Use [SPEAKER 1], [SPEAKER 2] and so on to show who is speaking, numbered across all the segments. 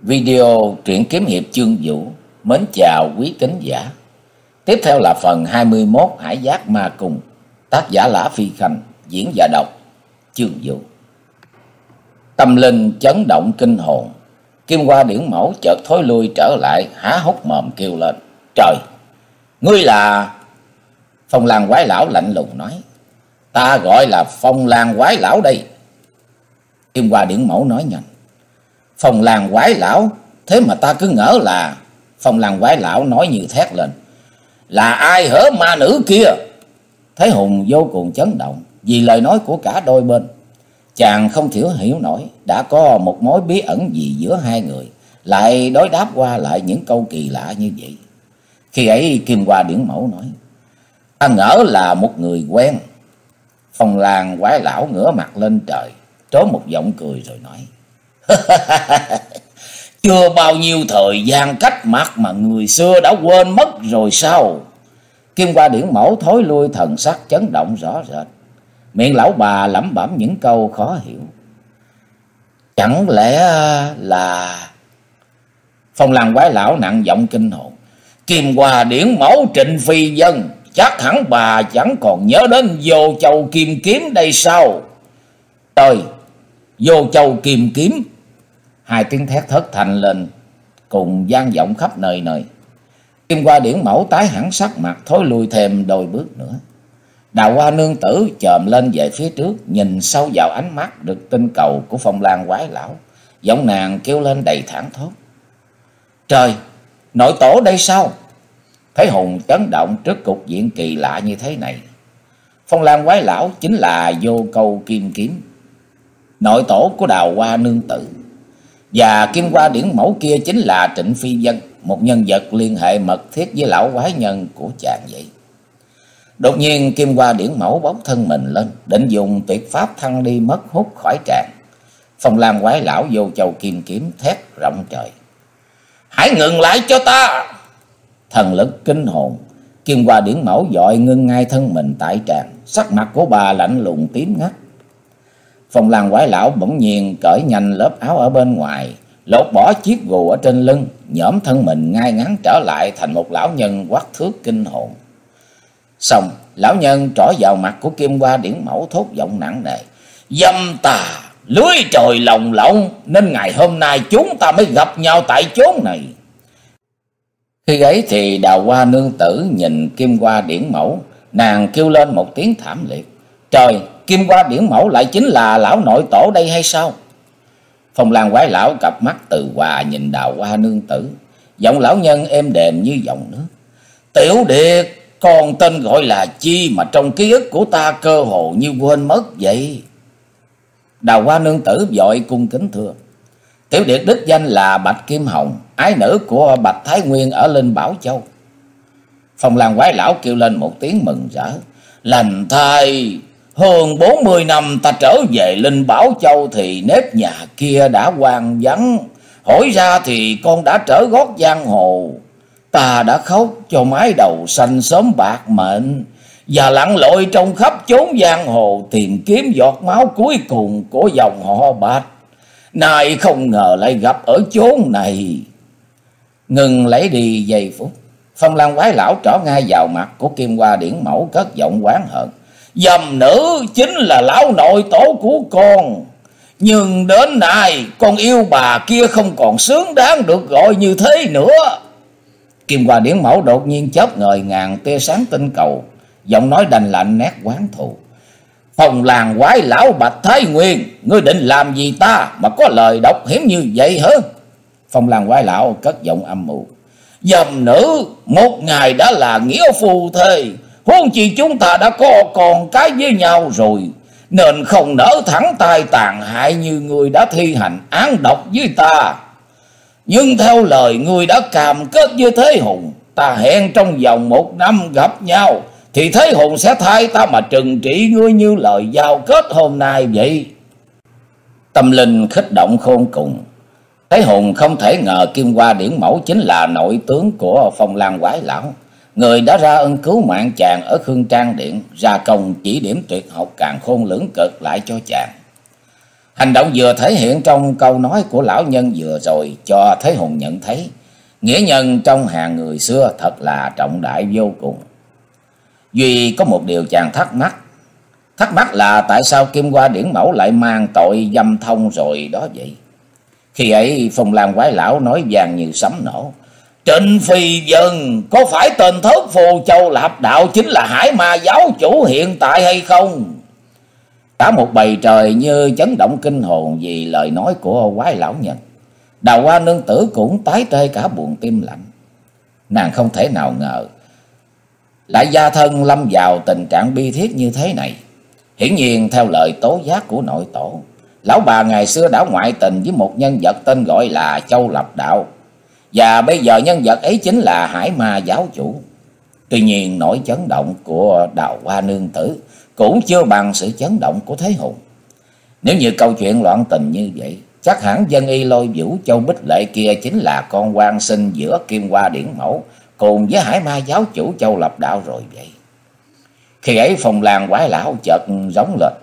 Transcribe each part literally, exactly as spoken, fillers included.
[SPEAKER 1] Video truyện kiếm hiệp chương vũ mến chào quý tín giả. Tiếp theo là phần hai mươi mốt Hải Giác Ma Cung, tác giả Lã Phi Khanh, diễn giả đọc chương vũ. Tâm linh chấn động kinh hồn, Kim Hoa Điển Mẫu chợt thối lui trở lại, há hốc mồm kêu lên: "Trời, ngươi là?" Phong Lan Quái Lão lạnh lùng nói: "Ta gọi là Phong Lan Quái Lão đây." Kim Hoa Điển Mẫu nói nhanh: "Phong Lan Quái Lão, thế mà ta cứ ngỡ là..." Phong Lan Quái Lão nói như thét lên: "Là ai hở ma nữ kia?" Thái Hùng vô cùng chấn động vì lời nói của cả đôi bên. Chàng không hiểu hiểu nổi đã có một mối bí ẩn gì giữa hai người, lại đối đáp qua lại những câu kỳ lạ như vậy. Khi ấy Kim Hoa Điển Mẫu nói: "Ta ngỡ là một người quen." Phong Lan Quái Lão ngửa mặt lên trời, trố một giọng cười rồi nói: "Chưa bao nhiêu thời gian cách mặt mà người xưa đã quên mất rồi sao?" Kim Hoa Điển Mẫu thối lui, thần sắc chấn động rõ rệt, miệng lão bà lẩm bẩm những câu khó hiểu. "Chẳng lẽ là..." Phong Lan Quái Lão nặng giọng kinh hồn: "Kim Hoa Điển Mẫu Trịnh Phi Dân, chắc hẳn bà chẳng còn nhớ đến Vô Châu Kim Kiếm đây sao?" "Trời, Vô Châu Kim Kiếm!" Hai tiếng thét thất thành lên cùng vang vọng khắp nơi nơi. Kim Hoa Điển Mẫu tái hẳn sắc mặt, thối lui thêm đôi bước nữa. Đào Hoa nương tử chồm lên về phía trước, nhìn sâu vào ánh mắt được tinh cầu của Phong Lan Quái Lão, giọng nàng kêu lên đầy thảng thốt: "Trời, nội tổ đây sao?" Thấy Hùng chấn động trước cục diện kỳ lạ như thế này. Phong Lan Quái Lão chính là Vô Câu Kim Kiếm, nội tổ của Đào Hoa nương tử, và Kim Hoa Điển Mẫu kia chính là Trịnh Phi Dân, một nhân vật liên hệ mật thiết với lão quái nhân của chàng vậy. Đột nhiên Kim Hoa Điển Mẫu bốc thân mình lên, định dùng tuyệt pháp thăng đi mất hút khỏi tràng. Phong Lan Quái Lão Vô Châu Kim Kiếm thét rộng trời: "Hãy ngừng lại cho ta!" Thần lực kinh hồn, Kim Hoa Điển Mẫu vội ngưng ngay thân mình tại tràng, sắc mặt của bà lạnh lùng tím ngắt. Phong Lan Quái Lão bỗng nhiên cởi nhanh lớp áo ở bên ngoài, lột bỏ chiếc gù ở trên lưng, nhõm thân mình ngay ngắn trở lại thành một lão nhân quắc thước kinh hồn. Xong, lão nhân trỏ vào mặt của Kim Hoa Điển Mẫu thốt giọng nặng nề: "Dâm tà, lưới trời lồng lộng, nên ngày hôm nay chúng ta mới gặp nhau tại chốn này." Khi ấy thì Đào Hoa nương tử nhìn Kim Hoa Điển Mẫu, nàng kêu lên một tiếng thảm liệt: "Trời, Kim Hoa Điển Mẫu lại chính là lão nội tổ đây hay sao?" Phong Lan Quái Lão cặp mắt từ hòa nhìn Đào Hoa nương tử, giọng lão nhân êm đềm như dòng nước: "Tiểu Điệt, còn tên gọi là chi mà trong ký ức của ta cơ hồ như quên mất vậy?" Đào Hoa nương tử vội cung kính thưa: "Tiểu Điệt đích danh là Bạch Kim Hồng, ái nữ của Bạch Thái Nguyên ở Linh Bảo Châu." Phong Lan Quái Lão kêu lên một tiếng mừng rỡ: "Lành thay, hơn bốn mươi năm ta trở về Linh Bảo Châu thì nếp nhà kia đã hoang vắng, hỏi ra thì con đã trở gót giang hồ. Ta đã khóc cho mái đầu xanh sớm bạc mệnh, và lặn lội trong khắp chốn giang hồ tìm kiếm giọt máu cuối cùng của dòng họ Bạch. Nay không ngờ lại gặp ở chốn này." Ngừng lấy đi giây phút, Phong Lan Quái Lão trỏ ngay vào mặt của Kim Hoa Điển Mẫu, cất giọng oán hận: "Dâm nữ chính là lão nội tổ của con, nhưng đến nay con yêu bà kia không còn xứng đáng được gọi như thế nữa." Kim Hoa Điển Mẫu đột nhiên chớp ngời ngàn tia sáng tinh cầu, giọng nói đành lạnh nét oán thù: "Phong Lan Quái Lão Bạch Thái Nguyên, ngươi định làm gì ta mà có lời độc hiểm như vậy hả?" Phong Lan Quái Lão cất giọng âm mưu: "Dâm nữ, một ngày đã là nghĩa phu thê, huống chi chúng ta đã có con cái với nhau rồi, nên không nỡ thẳng tay tàn hại như ngươi đã thi hành án độc với ta. Nhưng theo lời ngươi đã cam kết với Thế Hùng, ta hẹn trong vòng một năm gặp nhau, thì Thế Hùng sẽ thay ta mà trừng trị ngươi như lời giao kết hôm nay vậy." Tâm linh kích động khôn cùng. Thế Hùng không thể ngờ Kim Hoa Điển Mẫu chính là nội tướng của Phong Lan Quái Lão, người đã ra ân cứu mạng chàng ở Khương Trang Điện, ra công chỉ điểm tuyệt học càng khôn lưỡng cực lại cho chàng. Hành động vừa thể hiện trong câu nói của lão nhân vừa rồi cho Thế Hùng nhận thấy nghĩa nhân trong hàng người xưa thật là trọng đại vô cùng. Duy có một điều chàng thắc mắc. Thắc mắc là tại sao Kim Hoa Điển Mẫu lại mang tội dâm thông rồi đó vậy? Khi ấy Phong Lan Quái Lão nói vang như sấm nổ. Trịnh Phi Vân, có phải tên thất phù Châu Lạp Đạo chính là Hải Ma giáo chủ hiện tại hay không? Cả một bầy trời như chấn động kinh hồn vì lời nói của Quái Lão nhân. Đào Hoa Nương Tử cũng tái tê cả buồn tim lạnh. Nàng không thể nào ngờ lại gia thân lâm vào tình trạng bi thiết như thế này. Hiển nhiên theo lời tố giác của nội tổ, lão bà ngày xưa đã ngoại tình với một nhân vật tên gọi là Châu Lập Đạo, và bây giờ nhân vật ấy chính là Hải Ma giáo chủ. Tuy nhiên nỗi chấn động của Đào Hoa Nương Tử cũng chưa bằng sự chấn động của Thế Hùng. Nếu như câu chuyện loạn tình như vậy, chắc hẳn Dân Y Lôi Vũ Châu Bích Lệ kia chính là con quan sinh giữa Kim Hoa Điển Mẫu cùng với Hải Ma giáo chủ Châu Lập Đạo rồi vậy. Khi ấy Phong Lan Quái Lão chợt rống lên.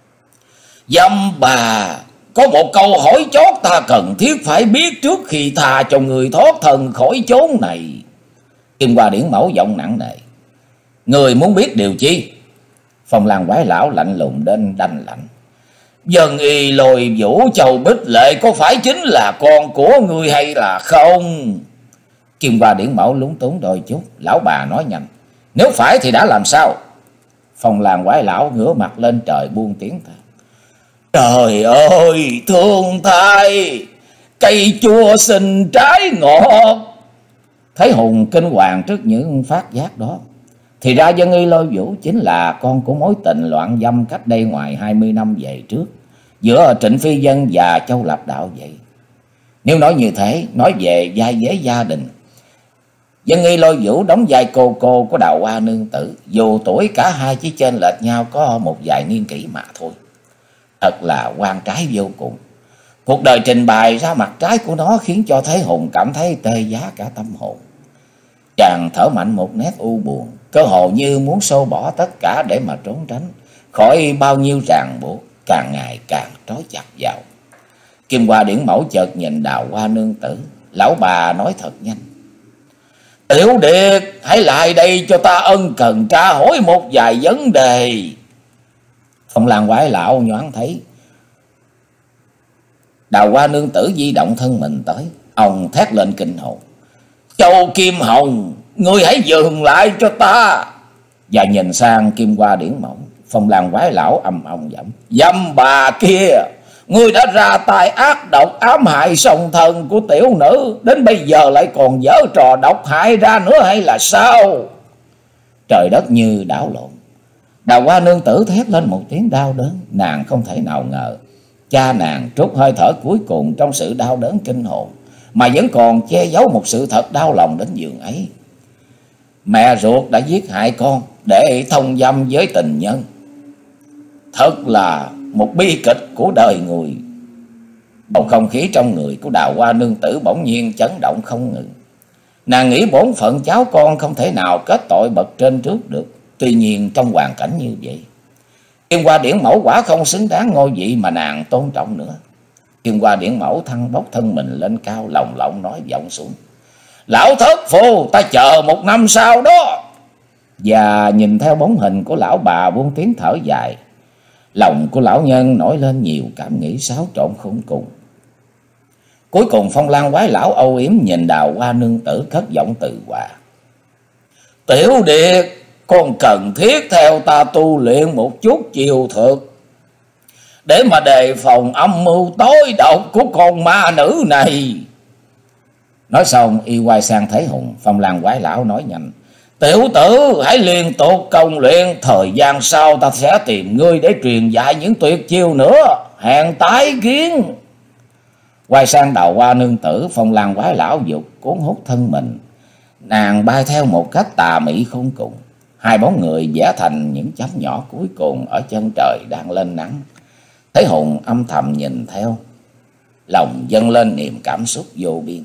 [SPEAKER 1] Dâm bà, có một câu hỏi chót ta cần thiết phải biết trước khi tha cho người thoát thân khỏi chốn này. Kim Hoa Điển Mẫu giọng nặng nề. Người muốn biết điều chi? Phong Lan Quái Lão lạnh lùng đến đanh lạnh. Dân Y Lôi Vũ Châu Bích Lệ có phải chính là con của người hay là không? Kim Hoa Điển Mẫu lúng túng đôi chút. Lão bà nói nhanh. Nếu phải thì đã làm sao? Phong Lan Quái Lão ngửa mặt lên trời buông tiếng than. Trời ơi, thương thay, cây chua xin trái ngọt. Thấy Hùng kinh hoàng trước những phát giác đó. Thì ra Dân Y Lôi Vũ chính là con của mối tình loạn dâm cách đây ngoài hai mươi năm về trước, giữa Trịnh Phi Vân và Châu Lập Đạo vậy. Nếu nói như thế, nói về vai vế gia đình, Dân Y Lôi Vũ đóng vai cô cô của Đào Hoa Nương Tử, dù tuổi cả hai chỉ chênh lệch nhau có một vài niên kỷ mà thôi. Thật là oan trái vô cùng. Cuộc đời trình bày ra mặt trái của nó khiến cho Thế Hùng cảm thấy tê giá cả tâm hồn. Chàng thở mạnh một nét u buồn, cơ hồ như muốn xô bỏ tất cả để mà trốn tránh khỏi bao nhiêu ràng buộc càng ngày càng trói chặt vào. Kim Hoa Điển Mẫu chợt nhìn Đào Hoa Nương Tử. Lão bà nói thật nhanh. Tiểu Điệt, hãy lại đây cho ta ân cần tra hỏi một vài vấn đề. Phong Lan Quái Lão nhoáng thấy Đào Hoa Nương Tử di động thân mình tới, ông thét lên kinh hồn. Châu Kim Hồng, ngươi hãy dừng lại cho ta. Và nhìn sang Kim Hoa Điển Mẫu, Phong Lan Quái Lão âm ông giọng. Dâm bà kia, ngươi đã ra tay ác độc ám hại song thân của tiểu nữ, đến bây giờ lại còn giở trò độc hại ra nữa hay là sao? Trời đất như đảo lộn. Đào Hoa Nương Tử thét lên một tiếng đau đớn. Nàng không thể nào ngờ cha nàng trút hơi thở cuối cùng trong sự đau đớn kinh hồn, mà vẫn còn che giấu một sự thật đau lòng đến giường ấy. Mẹ ruột đã giết hại con để thông dâm với tình nhân. Thật là một bi kịch của đời người. Bầu không khí trong người của Đào Hoa Nương Tử bỗng nhiên chấn động không ngừng. Nàng nghĩ bổn phận cháu con không thể nào kết tội bậc trên trước được. Tuy nhiên trong hoàn cảnh như vậy, Kim Hoa Điển Mẫu quả không xứng đáng ngôi vị mà nàng tôn trọng nữa. Kim Hoa Điển Mẫu thăng bốc thân mình lên cao, lồng lộng nói vọng xuống. Lão thất phu, ta chờ một năm sau đó. Và nhìn theo bóng hình của lão bà buông tiếng thở dài. Lòng của lão nhân nổi lên nhiều cảm nghĩ xáo trộn khôn cùng. Cuối cùng Phong Lan Quái Lão âu yếm nhìn Đào Hoa Nương Tử cất giọng từ hòa. Tiểu Điệt, con cần thiết theo ta tu luyện một chút chiêu thuật để mà đề phòng âm mưu tối độc của con ma nữ này. Nói xong y quay sang Thế Hùng. Phong Lan Quái Lão nói nhanh. Tiểu tử, hãy liên tục công luyện, thời gian sau ta sẽ tìm ngươi để truyền dạy những tuyệt chiêu nữa. Hẹn tái kiến. Quay sang Đào Hoa Nương Tử, Phong Lan Quái Lão dục cuốn hút thân mình. Nàng bay theo một cách tà mị khôn cùng. Hai bóng người vẽ thành những chấm nhỏ cuối cùng ở chân trời đang lên nắng. Thế Hùng âm thầm nhìn theo, lòng dâng lên niềm cảm xúc vô biên.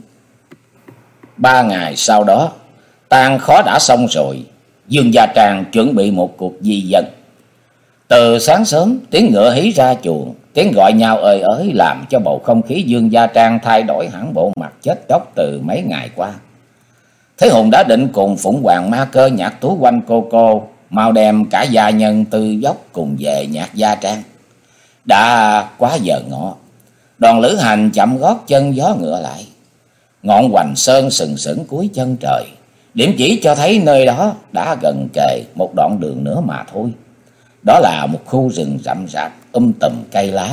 [SPEAKER 1] Ba ngày sau đó, tang khó đã xong rồi. Dương Gia Trang chuẩn bị một cuộc di dân. Từ sáng sớm, tiếng ngựa hí ra chuồng, Tiếng gọi nhau ơi ới làm cho bầu không khí Dương Gia Trang thay đổi hẳn bộ mặt chết chóc từ mấy ngày qua. Thế Hùng đã định cùng Phụng Hoàng Ma Cơ nhạc tú quanh cô cô, mau đem cả gia nhân Tư Dốc cùng về nhạc Gia Trang. Đã quá giờ ngọ, đoàn lữ hành chậm gót chân gió ngựa lại. Ngọn Hoành Sơn sừng sững cuối chân trời, điểm chỉ cho thấy nơi đó đã gần kề một đoạn đường nữa mà thôi. Đó là một khu rừng rậm rạp um tùm cây lá.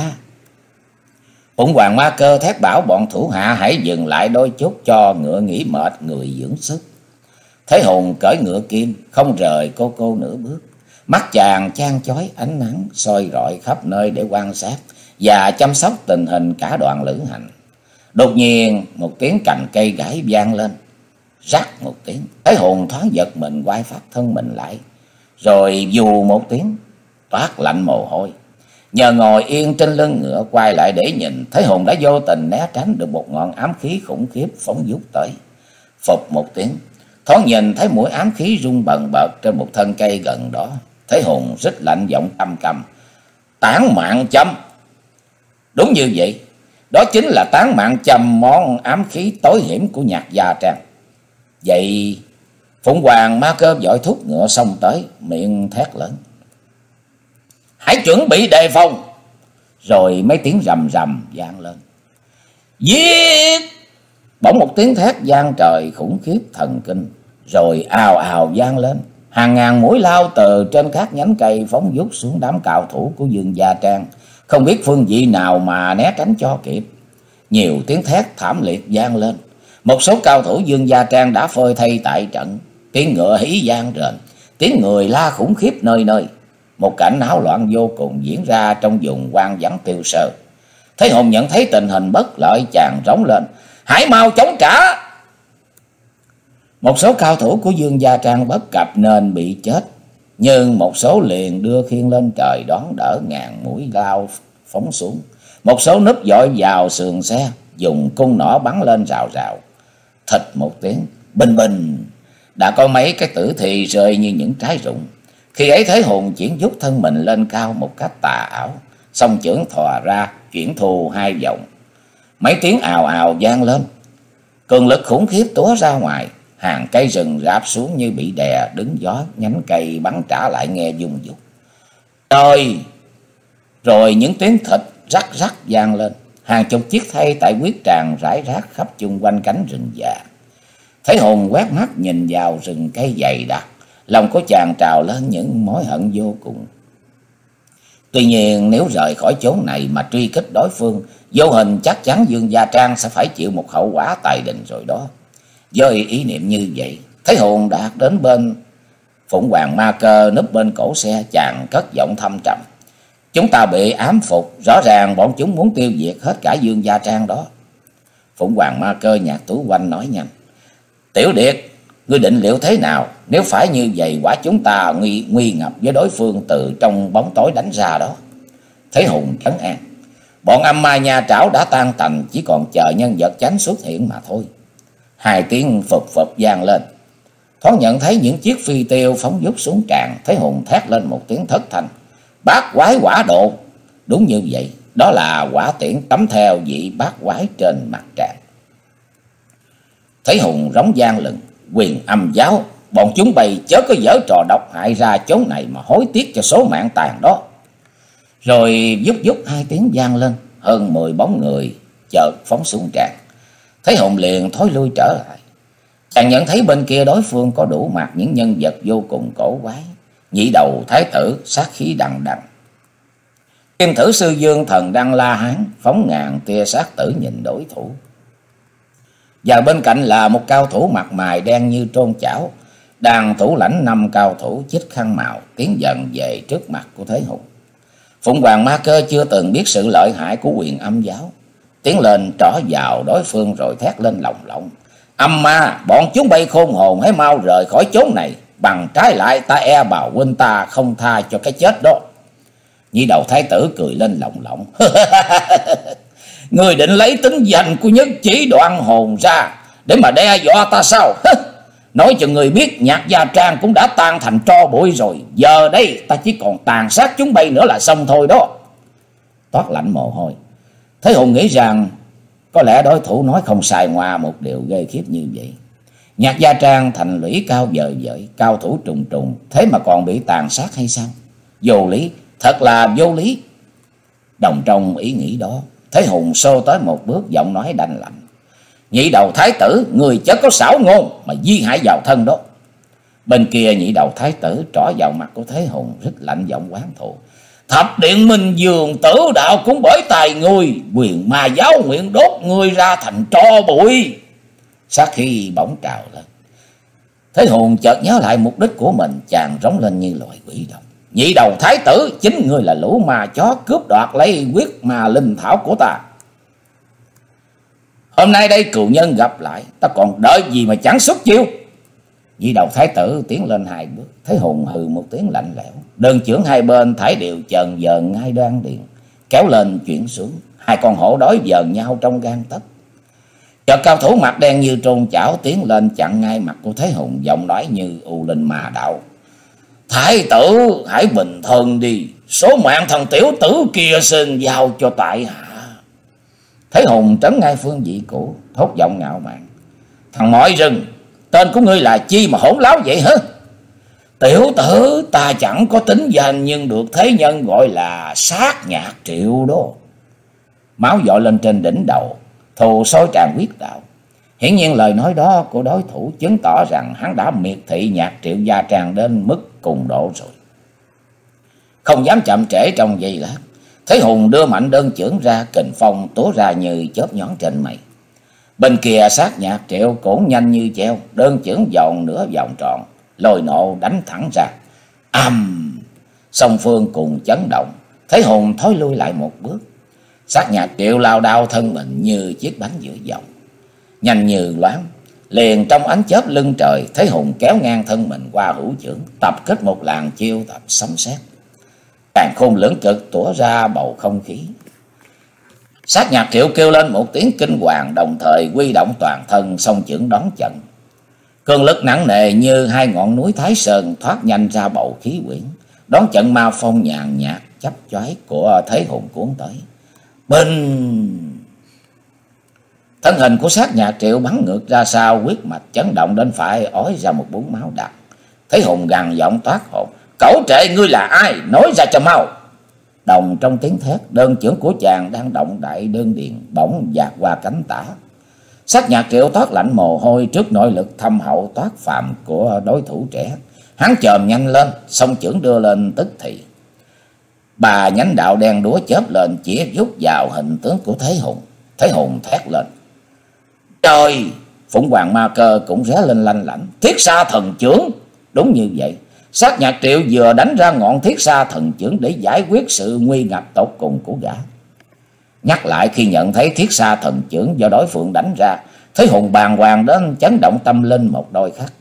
[SPEAKER 1] Phụng Hoàng Ma Cơ thét bảo bọn thủ hạ hãy dừng lại đôi chút cho ngựa nghỉ mệt người dưỡng sức. Thế Hùng cởi ngựa kim không rời cô cô nửa bước. Mắt chàng chan chói ánh nắng soi rọi khắp nơi để quan sát và chăm sóc tình hình cả đoàn lữ hành. Đột nhiên một tiếng cành cây gãy vang lên, rắc một tiếng. Thế Hùng thoáng giật mình quay phát thân mình lại, rồi vù một tiếng toát lạnh mồ hôi. Nhờ ngồi yên trên lưng ngựa quay lại để nhìn, Thế Hùng đã vô tình né tránh được một ngọn ám khí khủng khiếp phóng vút tới. Phụp một tiếng, thoáng nhìn thấy mũi ám khí rung bần bật trên một thân cây gần đó. Thế Hùng rít lạnh giọng căm căm: Tán mạng châm! Đúng như vậy, đó chính là tán mạng châm, món ám khí tối hiểm của nhạc Gia Trang. Vậy Phụng Hoàng Ma Cơ vội thúc ngựa xông tới, miệng thét lớn: Hãy chuẩn bị đề phòng! Rồi mấy tiếng rầm rầm vang lên: Giết! Bỗng một tiếng thét vang trời khủng khiếp thần kinh, rồi ào ào vang lên. Hàng ngàn mũi lao từ trên các nhánh cây phóng vút xuống đám cao thủ của Dương Gia Trang, không biết phương vị nào mà né tránh cho kịp. Nhiều tiếng thét thảm liệt vang lên. Một số cao thủ Dương Gia Trang đã phơi thây tại trận. Tiếng ngựa hí vang rền, tiếng người la khủng khiếp nơi nơi. Một cảnh náo loạn vô cùng diễn ra trong vùng hoang vắng tiêu sơ. Thế Hùng nhận thấy tình hình bất lợi, chàng rống lên: Hãy mau chống trả! Một số cao thủ của Dương Gia Trang bất cập nên bị chết, nhưng một số liền đưa khiên lên trời đón đỡ ngàn mũi lao phóng xuống. Một số núp dội vào sườn xe, dùng cung nỏ bắn lên rào rào. Thịch một tiếng, bình bình, đã có mấy cái tử thi rơi như những trái rụng. Khi ấy Thế Hùng chuyển dút thân mình lên cao một cách tà ảo, song chưởng thò ra chuyển thù hai vòng. Mấy tiếng ào ào vang lên, cường lực khủng khiếp túa ra ngoài. Hàng cây rừng rạp xuống như bị đè đứng gió, nhánh cây bắn trả lại nghe dung dục. Rồi, rồi những tiếng thịt rắc rắc vang lên. Hàng chục chiếc thây tại huyết tràng rải rác khắp chung quanh cánh rừng già. Thế Hùng quét mắt nhìn vào rừng cây dày đặc, lòng của chàng trào lên những mối hận vô cùng. Tuy nhiên nếu rời khỏi chốn này mà truy kích đối phương, vô hình chắc chắn Dương Gia Trang sẽ phải chịu một hậu quả tài đình rồi đó. Với ý niệm như vậy, Thế Hùng đã đến bên Phụng Hoàng Ma Cơ núp bên cổ xe, chàng cất giọng thâm trầm: Chúng ta bị ám phục, rõ ràng bọn chúng muốn tiêu diệt hết cả Dương Gia Trang đó. Phụng Hoàng Ma Cơ nhạc tú quanh nói nhanh: Tiểu Điệt, ngươi định liệu thế nào? Nếu phải như vậy, quả chúng ta nguy, nguy ngập với đối phương từ trong bóng tối đánh ra đó. Thế Hùng trấn an: Bọn âm ma nha trảo đã tan tành, chỉ còn chờ nhân vật chánh xuất hiện mà thôi. Hai tiếng phụp phụp vang lên, thoáng nhận thấy những chiếc phi tiêu phóng vút xuống tràn. Thế Hùng thét lên một tiếng thất thanh: Bát quái quả độ! Đúng như vậy, đó là quả tiễn tấm theo vị bát quái trên mặt tràng. Thế Hùng rống vang lừng: Quyền Âm giáo, bọn chúng bày chớ có dở trò độc hại ra chốn này mà hối tiếc cho số mạng tàn đó. Rồi vút vút hai tiếng vang lên, hơn mười bóng người chợt phóng xuống tràng. Thế Hùng liền thối lui trở lại. Chàng nhận thấy bên kia đối phương có đủ mặt những nhân vật vô cùng cổ quái. Nhị đầu thái tử sát khí đằng đằng, Kim Thử Sư Dương Thần Đăng La Hán phóng ngàn tia sát tử nhìn đối thủ. Và bên cạnh là một cao thủ mặt mày đen như trôn chảo, đang thủ lãnh năm cao thủ chích khăn màu tiến dần về trước mặt của Thế Hùng. Phụng Hoàng Ma Cơ chưa từng biết sự lợi hại của Quyền Âm giáo, tiến lên trỏ vào đối phương rồi thét lên lồng lộng: Âm ma, bọn chúng bay khôn hồn, hãy mau rời khỏi chốn này, bằng trái lại ta e bào huynh ta không tha cho cái chết đó. Nhị đầu thái tử cười lên lồng lộng: Người định lấy tính danh của Nhất Chỉ Đoạn Hồn ra để mà đe dọa ta sao? Nói cho người biết nhạc Gia Trang cũng đã tan thành tro bụi rồi, giờ đây ta chỉ còn tàn sát chúng bay nữa là xong thôi đó. toát lạnh mồ hôi. Thế Hùng nghĩ rằng có lẽ đối thủ nói không sai ngoa một điều ghê khiếp như vậy. Nhạc Gia Trang thành lũy cao vời vợi, cao thủ trùng trùng, thế mà còn bị tàn sát hay sao? Vô lý, thật là vô lý. Đồng trong ý nghĩ đó, Thế Hùng xô tới một bước, giọng nói đanh lạnh: Nhị đầu thái tử, người chớ có xảo ngôn mà di hại vào thân đó. Bên kia nhị đầu thái tử trỏ vào mặt của Thế Hùng, rất lạnh giọng oán thù: Thập điện Minh Vương tử đạo cũng bởi tài ngươi, quyền ma giáo nguyện đốt ngươi ra thành tro bụi. Sát khí bỗng trào lên. Thế Hùng chợt nhớ lại mục đích của mình, chàng rống lên như loài quỷ độc: Nhị đầu thái tử, chính ngươi là lũ ma chó cướp đoạt lấy quyết ma linh thảo của ta. Hôm nay đây cừu nhân gặp lại, ta còn đợi gì mà chẳng xuất chiêu. Nhị đầu thái tử tiến lên hai bước. Thế Hùng hừ một tiếng lạnh lẽo, đơn chưởng hai bên thải điệu chần dờn ngay đoan điện, kéo lên chuyển xuống. Hai con hổ đối dờn nhau trong gang tấc. Chợt cao thủ mặt đen như trôn chảo tiến lên chặn ngay mặt của Thế Hùng, giọng nói như u linh mà đạo: Thái tử hãy bình thân đi, số mạng thằng tiểu tử kia xin giao cho tại hạ. Thế Hùng trấn ngay phương vị cũ, thốt giọng ngạo mạn: Thằng mọi rừng, tên của ngươi là chi mà hỗn láo vậy hả? Tiểu tử ta chẳng có tính danh, nhưng được thế nhân gọi là Sát Nhạc Triệu đó. Máu dội lên trên đỉnh đầu, thù sôi tràn huyết đạo. Hiển nhiên lời nói đó của đối thủ chứng tỏ rằng hắn đã miệt thị Nhạc Triệu Gia Trang đến mức cùng độ rồi. Không dám chậm trễ trong giây lát, Thế Hùng đưa mạnh đơn chưởng ra, kình phong túa ra như chớp nhón trên mây. Bên kia Sát Nhạc Triệu cũng nhanh như treo, đơn chưởng vòng nửa vòng tròn, lôi nộ đánh thẳng ra. Âm! Song phương cùng chấn động. Thế Hùng thối lui lại một bước. Sát Nhạc Triệu lao đao thân mình như chiếc bánh giữa dòng, nhanh như loáng. Liền trong ánh chớp lưng trời, Thế Hùng kéo ngang thân mình qua hữu chưởng, tập kết một làn chiêu tập sấm sét. Càn khôn lưỡng cực tỏa ra bầu không khí. Sát Nhạc Triệu kêu lên một tiếng kinh hoàng, đồng thời quy động toàn thân song chưởng đón trận. Cường lực nặng nề như hai ngọn núi Thái Sơn thoát nhanh ra bầu khí quyển, đón trận ma phong nhàn nhạt chấp choái của Thế Hùng cuốn tới. Bình! Thân hình của Sát Nhạc Triệu bắn ngược ra sau, huyết mạch chấn động đến phải ói ra một búng máu đặc. Thế Hùng gằn giọng toát hồn: Cẩu trệ, ngươi là ai? Nói ra cho mau! Đồng trong tiếng thét, đơn chưởng của chàng đang động đại đơn điền bỗng dạt qua cánh tả. Sát Nhạc Triệu toát lạnh mồ hôi trước nội lực thâm hậu toát phàm của đối thủ trẻ. Hắn chồm nhanh lên, song chưởng đưa lên tức thì. Bà nhánh đạo đen đúa chớp lên, chỉ rút vào hình tướng của Thế Hùng. Thế Hùng thét lên: Trời! Phụng Hoàng Ma Cơ cũng ré lên lanh lảnh: Thiết Sa Thần Chưởng! Đúng như vậy, Sát Nhạc Triệu vừa đánh ra ngọn Thiết Sa Thần Chưởng để giải quyết sự nguy ngập tột cùng của gã. Nhắc lại, khi nhận thấy Thiết Sa Thần Chưởng do đối phương đánh ra, Thế Hùng bàng hoàng đến chấn động tâm linh một đôi khắc.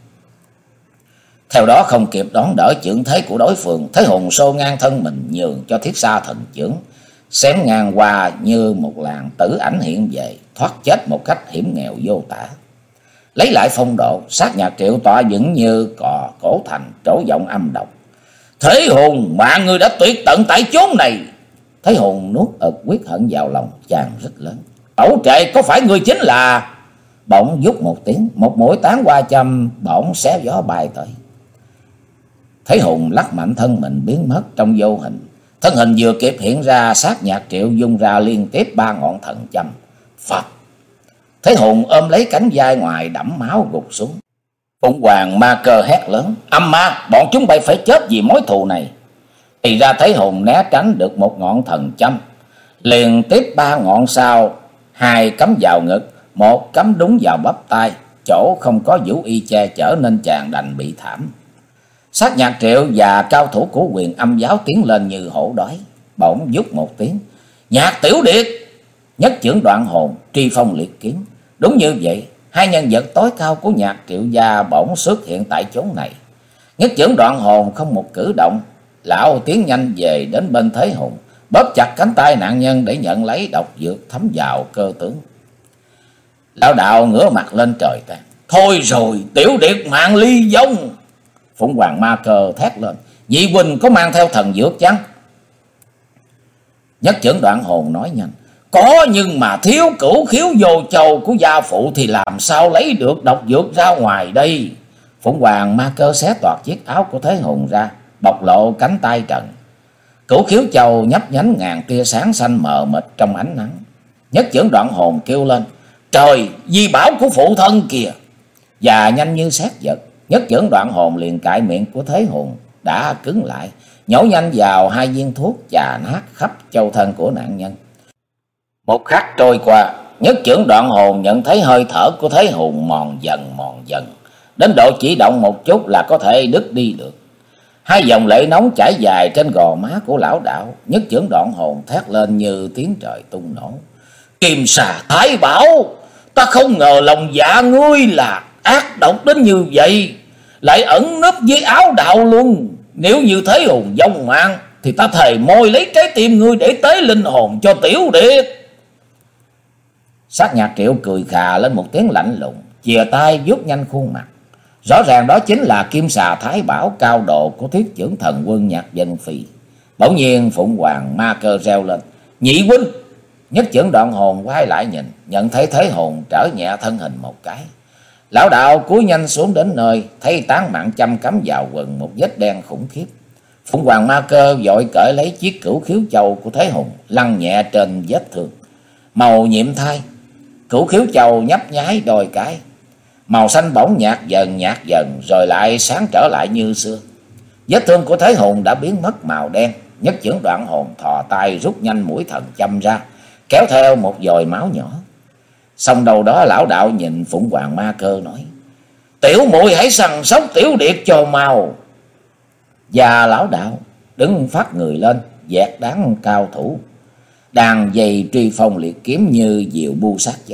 [SPEAKER 1] Theo đó không kịp đón đỡ chưởng thế của đối phương, Thế Hùng xô ngang thân mình nhường cho Thiết Sa Thần Chưởng, xém ngang qua như một làn tử ảnh hiện về, thoát chết một cách hiểm nghèo vô tả. Lấy lại phong độ, Sát Nhạc Triệu tọa vững như cò cổ thành, trổ giọng âm độc: Thế Hùng, mạng ngươi đã tuyệt tận tại chốn này. Thế Hùng nuốt ực quyết hận vào lòng, chàng rất lớn: Cẩu trệ, có phải ngươi chính là... Bỗng vút một tiếng, một mũi tán hoa châm bỗng xé gió bay tới. Thế Hùng lắc mạnh thân mình biến mất trong vô hình. Thân hình vừa kịp hiện ra, Sát Nhạc Triệu dung ra liên tiếp ba ngọn thần châm. Phật! Thế Hùng ôm lấy cánh vai ngoài đẫm máu gục xuống. Phụng Hoàng Ma Cơ hét lớn: Âm ma, bọn chúng bay phải chết vì mối thù này. Thì ra Thế Hùng né tránh được một ngọn thần châm, liền tiếp ba ngọn sau, hai cắm vào ngực, một cắm đúng vào bắp tay, chỗ không có vũ y che chở nên chàng đành bị thảm. Sát Nhạc Triệu và cao thủ của Quyền Âm giáo tiến lên như hổ đói. Bỗng vút một tiếng: Nhạc Tiểu Điệt! Nhất chưởng đoạn hồn, tri phong liệt kiếm. Đúng như vậy, hai nhân vật tối cao của Nhạc Triệu gia bỗng xuất hiện tại chốn này. Nhất chưởng đoạn hồn không một cử động, lão tiến nhanh về đến bên Thế Hùng, bóp chặt cánh tay nạn nhân để nhận lấy độc dược thấm vào cơ tướng. Lão đạo ngửa mặt lên trời ta: Thôi rồi, Tiểu Điệt mạng ly vong! Phụng Hoàng Ma Cơ thét lên: Nhị huynh có mang theo thần dược chăng? Nhất chưởng đoạn hồn nói nhanh. Có nhưng mà thiếu cửu khiếu vô châu của gia phụ thì làm sao lấy được độc dược ra ngoài đây. Phụng Hoàng Ma Cơ xé toạc chiếc áo của Thế Hùng ra, bộc lộ cánh tay trần. Cửu khiếu châu nhấp nhánh ngàn tia sáng xanh mờ mịt trong ánh nắng. Nhất chưởng đoạn hồn kêu lên. Trời, di bảo của phụ thân kìa. Và nhanh như xét giật, nhất chưởng đoạn hồn liền cạy miệng của Thế Hùng đã cứng lại, nhổ nhanh vào hai viên thuốc chà nát khắp châu thân của nạn nhân. Một khắc trôi qua, nhất chưởng đoạn hồn nhận thấy hơi thở của Thế Hùng mòn dần mòn dần, đến độ chỉ động một chút là có thể đứt đi được. Hai dòng lệ nóng chảy dài trên gò má của lão đạo. Nhất chưởng đoạn hồn thét lên như tiếng trời tung nổ. Kim xà Thái Bảo, ta không ngờ lòng dạ ngươi là ác độc đến như vậy, lại ẩn nấp dưới áo đạo luôn. Nếu như Thế Hùng vong mạng thì ta thề môi lấy trái tim ngươi để tế linh hồn cho Tiểu Điệt. Sát Nhạc Triệu cười khà lên một tiếng lạnh lùng, chìa tay vuốt nhanh khuôn mặt. Rõ ràng đó chính là Kim xà Thái Bảo cao độ của Thiết Chưởng Thần Quân Nhạc Dân Phi. Bỗng nhiên Phụng Hoàng Ma Cơ reo lên. Nhị huynh! Nhất chưởng đoạn hồn quay lại nhìn, nhận thấy Thế Hùng trở nhẹ thân hình một cái. Lão đạo cúi nhanh xuống đến nơi, thấy tán mạng châm cắm vào quần một vết đen khủng khiếp. Phụng Hoàng Ma Cơ vội cởi lấy chiếc cửu khiếu châu của Thế Hùng, lăn nhẹ trên vết thương. Màu nhiệm thai, cửu khiếu châu nhấp nháy đôi cái, màu xanh bỗng nhạt dần nhạt dần rồi lại sáng trở lại như xưa. Vết thương của Thế Hùng đã biến mất màu đen. Nhất chưởng đoạn hồn thò tay rút nhanh mũi thần châm ra, kéo theo một dòi máu nhỏ. Xong đầu đó lão đạo nhìn Phụng Hoàng Ma Cơ nói. Tiểu muội hãy săn sóc Tiểu Điệt cho mau. Và lão đạo đứng phát người lên, dẹt đáng cao thủ. Đàn dày truy phong liệt kiếm như diều bu sát chết.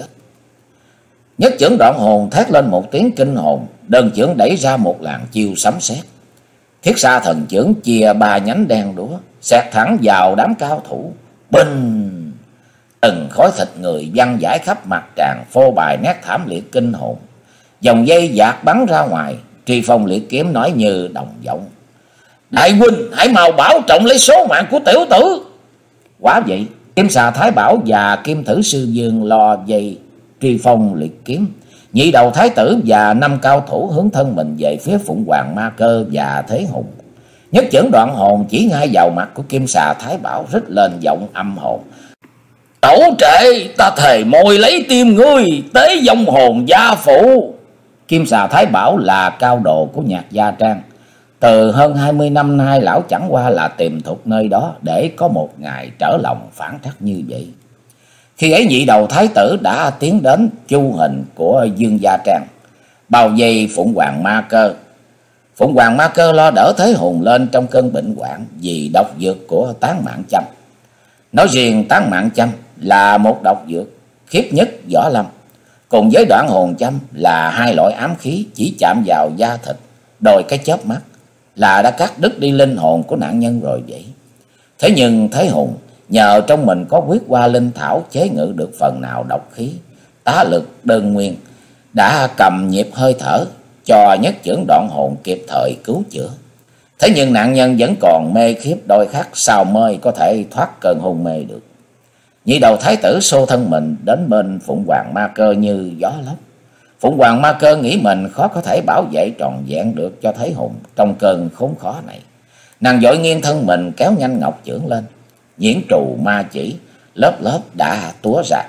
[SPEAKER 1] Nhất chưởng đoạn hồn thét lên một tiếng kinh hồn, đơn chưởng đẩy ra một làn chiêu sấm sét. Thiết xa thần chưởng chia ba nhánh đen đúa, xẹt thẳng vào đám cao thủ. Binh! Từng khối thịt người văng vãi khắp mặt tràng, phô bài nét thảm liệt kinh hồn. Dòng dây dạt bắn ra ngoài, truy phong liệt kiếm nói như đồng giọng. Đại huynh, hãy mau bảo trọng lấy số mạng của tiểu tử. Quả vậy, Kim xà Thái Bảo và Kim Thử Sư Dương lo dây truy phong liệt kiếm. Nhị đầu thái tử và năm cao thủ hướng thân mình về phía Phụng Hoàng Ma Cơ và Thế Hùng. Nhất chưởng đoạn hồn chỉ ngay vào mặt của Kim xà Thái Bảo, rít lên giọng âm hồn. Cẩu trệ, ta thề môi lấy tim ngươi, tế vong hồn gia phụ. Kim xà Thái Bảo là cao độ của Nhạc Gia Trang. Từ hơn hai mươi năm nay, lão chẳng qua là tìm thục nơi đó để có một ngày trở lòng phản trắc như vậy. Khi ấy nhị đầu thái tử đã tiến đến chu hình của Dương Gia Trang, bao vây Phụng Hoàng Ma Cơ. Phụng Hoàng Ma Cơ lo đỡ Thế Hùng lên trong cơn bệnh hoạn vì độc dược của tán mạng châm. Nói riêng tán mạng châm là một độc dược khiếp nhất võ lâm, cùng với đoạn hồn châm là hai loại ám khí chỉ chạm vào da thịt đôi cái chớp mắt là đã cắt đứt đi linh hồn của nạn nhân rồi vậy. Thế nhưng Thế Hùng nhờ trong mình có quyết hoa linh thảo chế ngự được phần nào độc khí, tá lực đơn nguyên, đã cầm nhịp hơi thở cho nhất chưởng đoạn hồn kịp thời cứu chữa. Thế nhưng nạn nhân vẫn còn mê khiếp đôi khắc, sao mới có thể thoát cơn hôn mê được. Nhị đầu thái tử xô thân mình đến bên Phụng Hoàng Ma Cơ như gió lốc. Phụng Hoàng Ma Cơ nghĩ mình khó có thể bảo vệ trọn vẹn được cho Thế Hùng trong cơn khốn khó này. Nàng vội nghiêng thân mình kéo nhanh ngọc chưởng lên, nhiễn trù ma chỉ lớp lớp đã túa ra.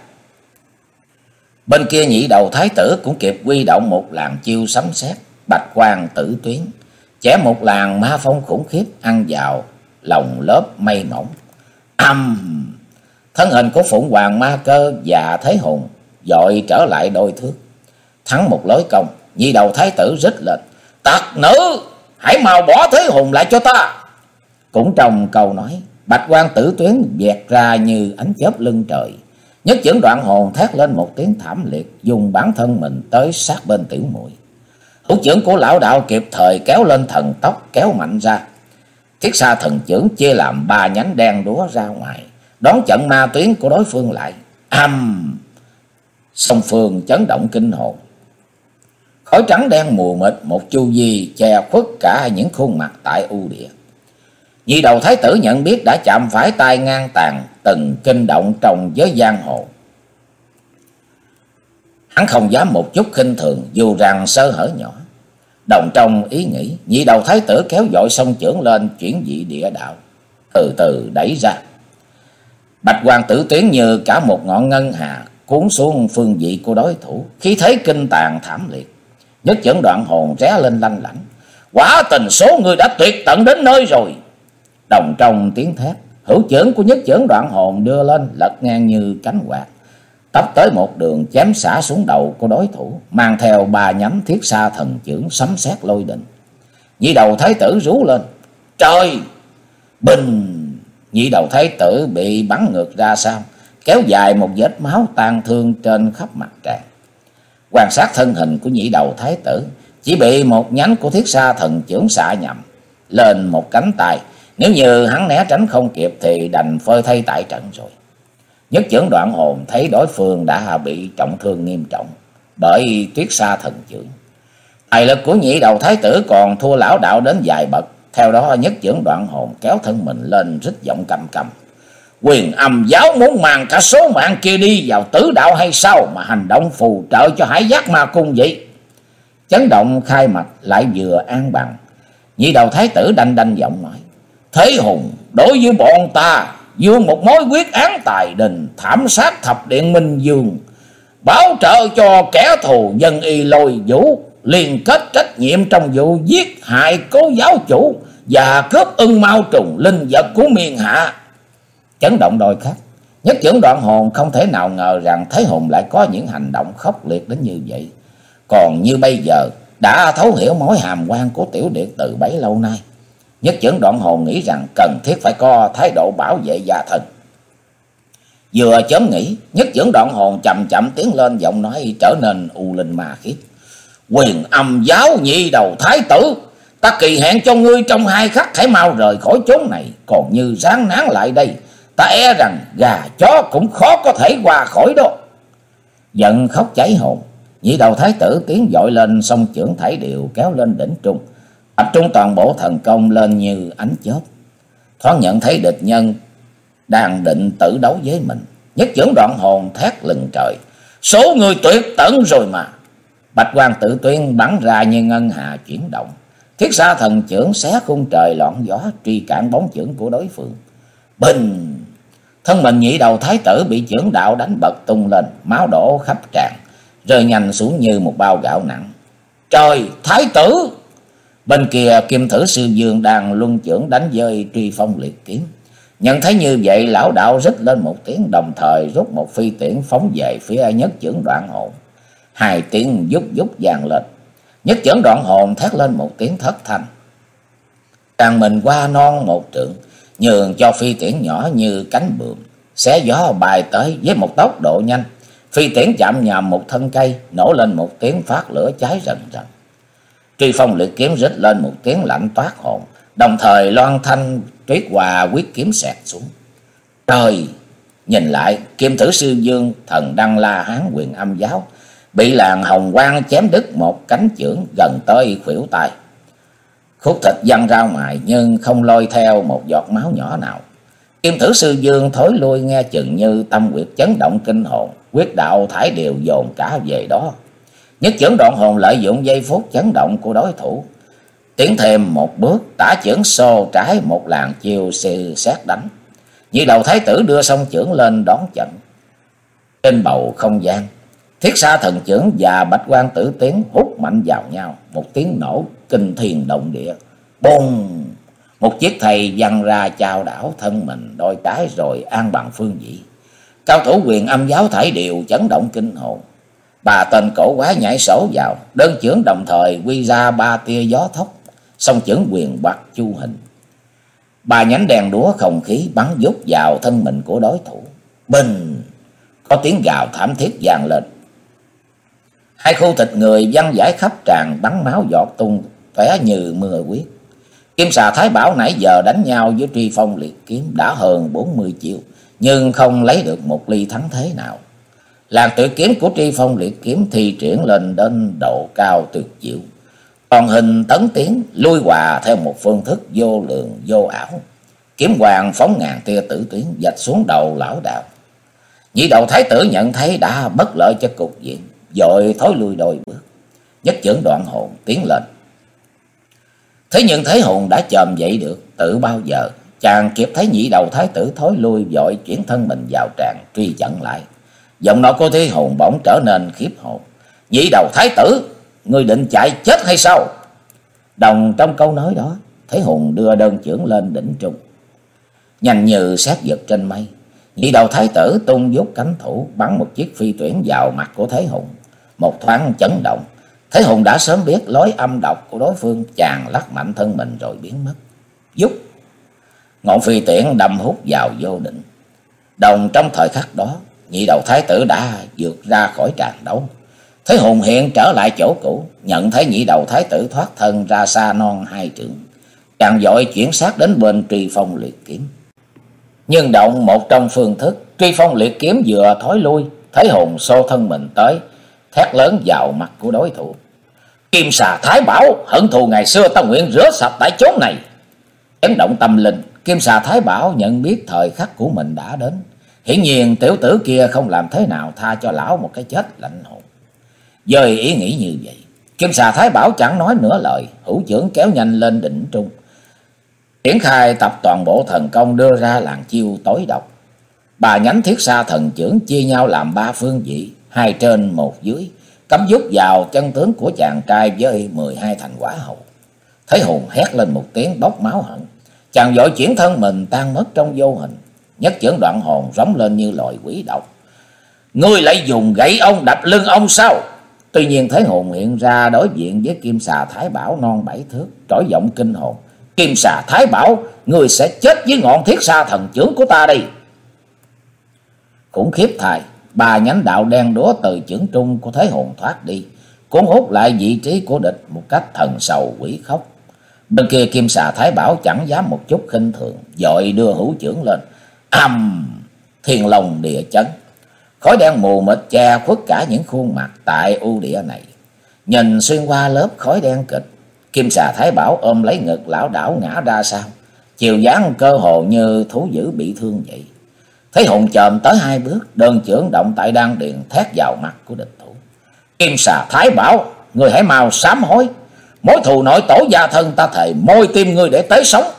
[SPEAKER 1] Bên kia nhị đầu thái tử cũng kịp huy động một làn chiêu sấm sét, bạch quang tử tuyến, chẻ một làn ma phong khủng khiếp ăn vào lòng lớp mây mỏng. Âm! Thân hình của Phụng Hoàng Ma Cơ và Thế Hùng dội trở lại đôi thước. Thắng một lối công, nhị đầu thái tử rít lên. Tặc nữ! Hãy mau bỏ Thế Hùng lại cho ta! Cũng trong câu nói, bạch quang tử tuyến vẹt ra như ánh chớp lưng trời. Nhất chưởng đoạn hồn thét lên một tiếng thảm liệt, dùng bản thân mình tới sát bên tiểu muội. Hữu chưởng của lão đạo kịp thời kéo lên thần tốc, kéo mạnh ra. Thiết xa thần chưởng chia làm ba nhánh đen đúa ra ngoài, đón trận ma tuyến của đối phương lại. Âm! Song phương chấn động kinh hồn. Khói trắng đen mù mịt một chu vi che khuất cả những khuôn mặt tại u địa. Nhị đầu thái tử nhận biết đã chạm phải tai ngang tàn, từng kinh động trong giới giang hồ. Hắn không dám một chút khinh thường dù rằng sơ hở nhỏ. Đồng trong ý nghĩ, nhị đầu thái tử kéo dội song chưởng lên chuyển vị địa đạo, từ từ đẩy ra. Bạch Quan Tử Tuyến như cả một ngọn ngân hà cuốn xuống phương vị của đối thủ, khí thế kinh tàn thảm liệt. Nhất chưởng Đoạn Hồn ré lên lanh lảnh. Quả tình số người đã tuyệt tận đến nơi rồi. Đồng trong tiếng thét, hữu chưởng của nhất chưởng Đoạn Hồn đưa lên lật ngang như cánh quạt, tấp tới một đường chém xả xuống đầu của đối thủ, mang theo ba nhánh thiết sa thần chưởng sấm sét lôi đình. Nhị đầu thái tử rú lên. Trời! Bình! Nhị đầu thái tử bị bắn ngược ra sau, kéo dài một vết máu tàn thương trên khắp mặt trán. Quan sát thân hình của nhị đầu thái tử, chỉ bị một nhánh của thiết sa thần chưởng xạ nhầm lên một cánh tay. Nếu như hắn né tránh không kịp thì đành phơi thây tại trận rồi. Nhất chưởng Đoạn Hồn thấy đối phương đã bị trọng thương nghiêm trọng bởi tuyết sa thần chưởng. Tài lực của nhị đầu thái tử còn thua lão đạo đến vài bậc. Theo đó nhất chưởng Đoạn Hồn kéo thân mình lên rít giọng căm căm. Quyền Âm giáo muốn mang cả số mạng kia đi vào tứ đạo hay sao mà hành động phù trợ cho Hải Giác Ma Cung vậy? Chấn động khai mạch lại vừa an bằng. Nhị đầu thái tử đanh đanh giọng nói. Thế Hùng đối với bọn ta dương một mối quyết án tài đình, thảm sát thập điện Minh Dương, báo trợ cho kẻ thù dân y Lôi Vũ, liên kết trách nhiệm trong vụ giết hại Cố giáo chủ và cướp ưng mao trùng linh vật của miền hạ. Chấn động đôi khắc, nhất chưởng Đoạn Hồn không thể nào ngờ rằng Thế Hùng lại có những hành động khốc liệt đến như vậy. Còn như bây giờ đã thấu hiểu mối hàm quan của tiểu điện từ bấy lâu nay, nhất chưởng Đoạn Hồn nghĩ rằng cần thiết phải có thái độ bảo vệ gia thân. Vừa chớm nghĩ, nhất chưởng Đoạn Hồn chậm chậm tiến lên, giọng nói trở nên u linh ma khiếp. Quyền Âm giáo nhị đầu thái tử, ta kỳ hẹn cho ngươi trong hai khắc hãy mau rời khỏi chốn này. Còn như ráng nán lại đây, ta e rằng gà chó cũng khó có thể qua khỏi đó. Giận khóc cháy hồn, nhị đầu thái tử tiến dội lên, song chưởng thảy điệu kéo lên đỉnh trung, tập trung toàn bộ thần công lên như ánh chớp. Thoáng nhận thấy địch nhân đang định tử đấu với mình, nhất chưởng Đoạn Hồn thét lừng trời. Số người tuyệt tận rồi mà. Bạch Quan Tử Tuyên bắn ra như ngân hà chuyển động, thiết sa thần chưởng xé khung trời loạn gió, truy cản bóng chưởng của đối phương. Bình! Thân mình nhị đầu thái tử bị chưởng đạo đánh bật tung lên, máu đổ khắp tràn, rơi nhanh xuống như một bao gạo nặng. Trời! Thái tử! Bên kia Kim Thử Sư Dương đang luân chưởng đánh dơi Truy Phong Liệt Kiếm. Nhận thấy như vậy, lão đạo rít lên một tiếng, đồng thời rút một phi tiễn phóng về phía nhất chưởng Đoạn Hồn. Hai tiếng vút vút vang lên, nhất chưởng Đoạn Hồn thét lên một tiếng thất thanh, tràn mình qua non một trượng, nhường cho phi tiễn nhỏ như cánh bướm xé gió bay tới với một tốc độ nhanh. Phi tiễn chạm nhầm một thân cây, nổ lên một tiếng phát lửa cháy rần rần. Truy Phong Liệt Kiếm rít lên một tiếng lạnh toát hồn, đồng thời loan thanh tuyết hòa quyết kiếm xẹt xuống. Trời! Nhìn lại, Kim Thử Sư Dương thần đăng La Hán Quyền Âm giáo bị làn hồng quang chém đứt một cánh chưởng gần tới khuỷu tay. Khúc thịt văng ra ngoài nhưng không lôi theo một giọt máu nhỏ nào. Kim Thử Sư Dương thối lui nghe chừng như tâm huyệt chấn động kinh hồn, quyết đạo thải đều dồn cả về đó. Nhất chưởng Đoạn Hồn lợi dụng giây phút chấn động của đối thủ, tiến thêm một bước, tả chưởng xô trái một làn chiêu sư xét đánh. Nhị đầu thái tử đưa song chưởng lên đón trận. Trên bầu không gian, thiết sa thần chưởng và Bạch Quan Tử Tuyến hút mạnh vào nhau, một tiếng nổ kinh thiên động địa. Bùng! Một chiếc thầy văng ra chao đảo thân mình đôi cái rồi an bằng phương vị. Cao thủ Quyền Âm giáo thải đều chấn động kinh hồn. Bà tên cổ quái nhảy sổ vào, đơn chưởng đồng thời quy ra ba tia gió thốc, song chưởng quyền bạc chu hình. Ba nhánh đèn đúa không khí bắn vút vào thân mình của đối thủ. Bình! Có tiếng gào thảm thiết vang lên. Hai khu thịt người văng vãi khắp tràn, bắn máu giọt tung tóe như mưa huyết. Kim xà Thái Bảo nãy giờ đánh nhau với Truy Phong Liệt Kiếm đã hơn bốn mươi chiêu, nhưng không lấy được một ly thắng thế nào. Làn tuyệt kiếm của Truy Phong Liệt Kiếm thi triển lên đến độ cao tuyệt diệu, còn hình tấn tiến lui hòa theo một phương thức vô lượng vô ảo. Kiếm quang phóng ngàn tia tử tuyến vạch xuống đầu lão đạo. Nhị đầu thái tử nhận thấy đã bất lợi cho cục diện, vội thối lui đôi bước, nhất chưởng đoạn hồn tiến lên. Thế nhưng Thế Hùng đã chồm dậy được từ bao giờ, chàng kịp thấy nhị đầu thái tử thối lui, vội chuyển thân mình vào tràng truy chặn lại. Giọng nói của Thế Hùng bỗng trở nên khiếp hồn. Nhị đầu thái tử, ngươi định chạy chết hay sao? Đồng trong câu nói đó, Thế Hùng đưa đơn chưởng lên đỉnh trung. Nhanh như sát giật trên mây, nhị đầu thái tử tung vút cánh thủ bắn một chiếc phi tuyển vào mặt của Thế Hùng. Một thoáng chấn động, Thế Hùng đã sớm biết lối âm độc của đối phương, chàng lắc mạnh thân mình rồi biến mất. Dút, ngọn phi tuyển đâm hút vào vô định. Đồng trong thời khắc đó, nhị đầu thái tử đã vượt ra khỏi tràng đấu. Thế Hùng hiện trở lại chỗ cũ, nhận thấy nhị đầu thái tử thoát thân ra xa non hai trượng, chàng vội chuyển sát đến bên Truy Phong Liệt Kiếm. Nhưng động một trong phương thức, Truy Phong Liệt Kiếm vừa thối lui, Thế Hùng xô thân mình tới, thét lớn vào mặt của đối thủ. Kim xà Thái Bảo, hận thù ngày xưa ta nguyện rửa sạch tại chốn này. Chấn động tâm linh, Kim xà Thái Bảo nhận biết thời khắc của mình đã đến. Hiển nhiên tiểu tử kia không làm thế nào tha cho lão một cái chết lạnh hồn. Với ý nghĩ như vậy, Kim xà Thái Bảo chẳng nói nửa lời, hữu chưởng kéo nhanh lên đỉnh trung, triển khai tập toàn bộ thần công, đưa ra làn chiêu tối độc. Bà nhánh thiết sa thần chưởng chia nhau làm ba phương vị, hai trên một dưới, cắm dút vào chân tướng của chàng trai với mười hai thành quả hầu. Thế Hùng hét lên một tiếng bốc máu hận, chàng vội chuyển thân mình tan mất trong vô hình, nhất chưởng đoạn hồn rống lên như loài quỷ độc. Ngươi lại dùng gậy ông đập lưng ông sao? Tuy nhiên Thế Hùng hiện ra đối diện với Kim xà Thái Bảo non bảy thước, trỗi giọng kinh hồn. Kim xà Thái Bảo, ngươi sẽ chết với ngọn thiết sa thần chưởng của ta đây. Khủng khiếp thay, ba nhánh đạo đen đúa từ chưởng trung của Thế Hùng thoát đi, cuốn hút lại vị trí của địch một cách thần sầu quỷ khóc. Bên kia Kim xà Thái Bảo chẳng dám một chút khinh thường, vội đưa hữu chưởng lên. Ầm, thiên long địa chấn, khói đen mù mịt che khuất cả những khuôn mặt tại u địa này. Nhìn xuyên qua lớp khói đen kịch, Kim xà Thái Bảo ôm lấy ngực lão đảo ngã ra sau, chiều dáng cơ hồ như thú dữ bị thương vậy. Thế Hùng chồm tới hai bước, đơn chưởng động tại đan điền thét vào mặt của địch thủ. Kim xà Thái Bảo, người hãy mau sám hối, mối thù nội tổ gia thân ta thề môi tim ngươi để tế sống.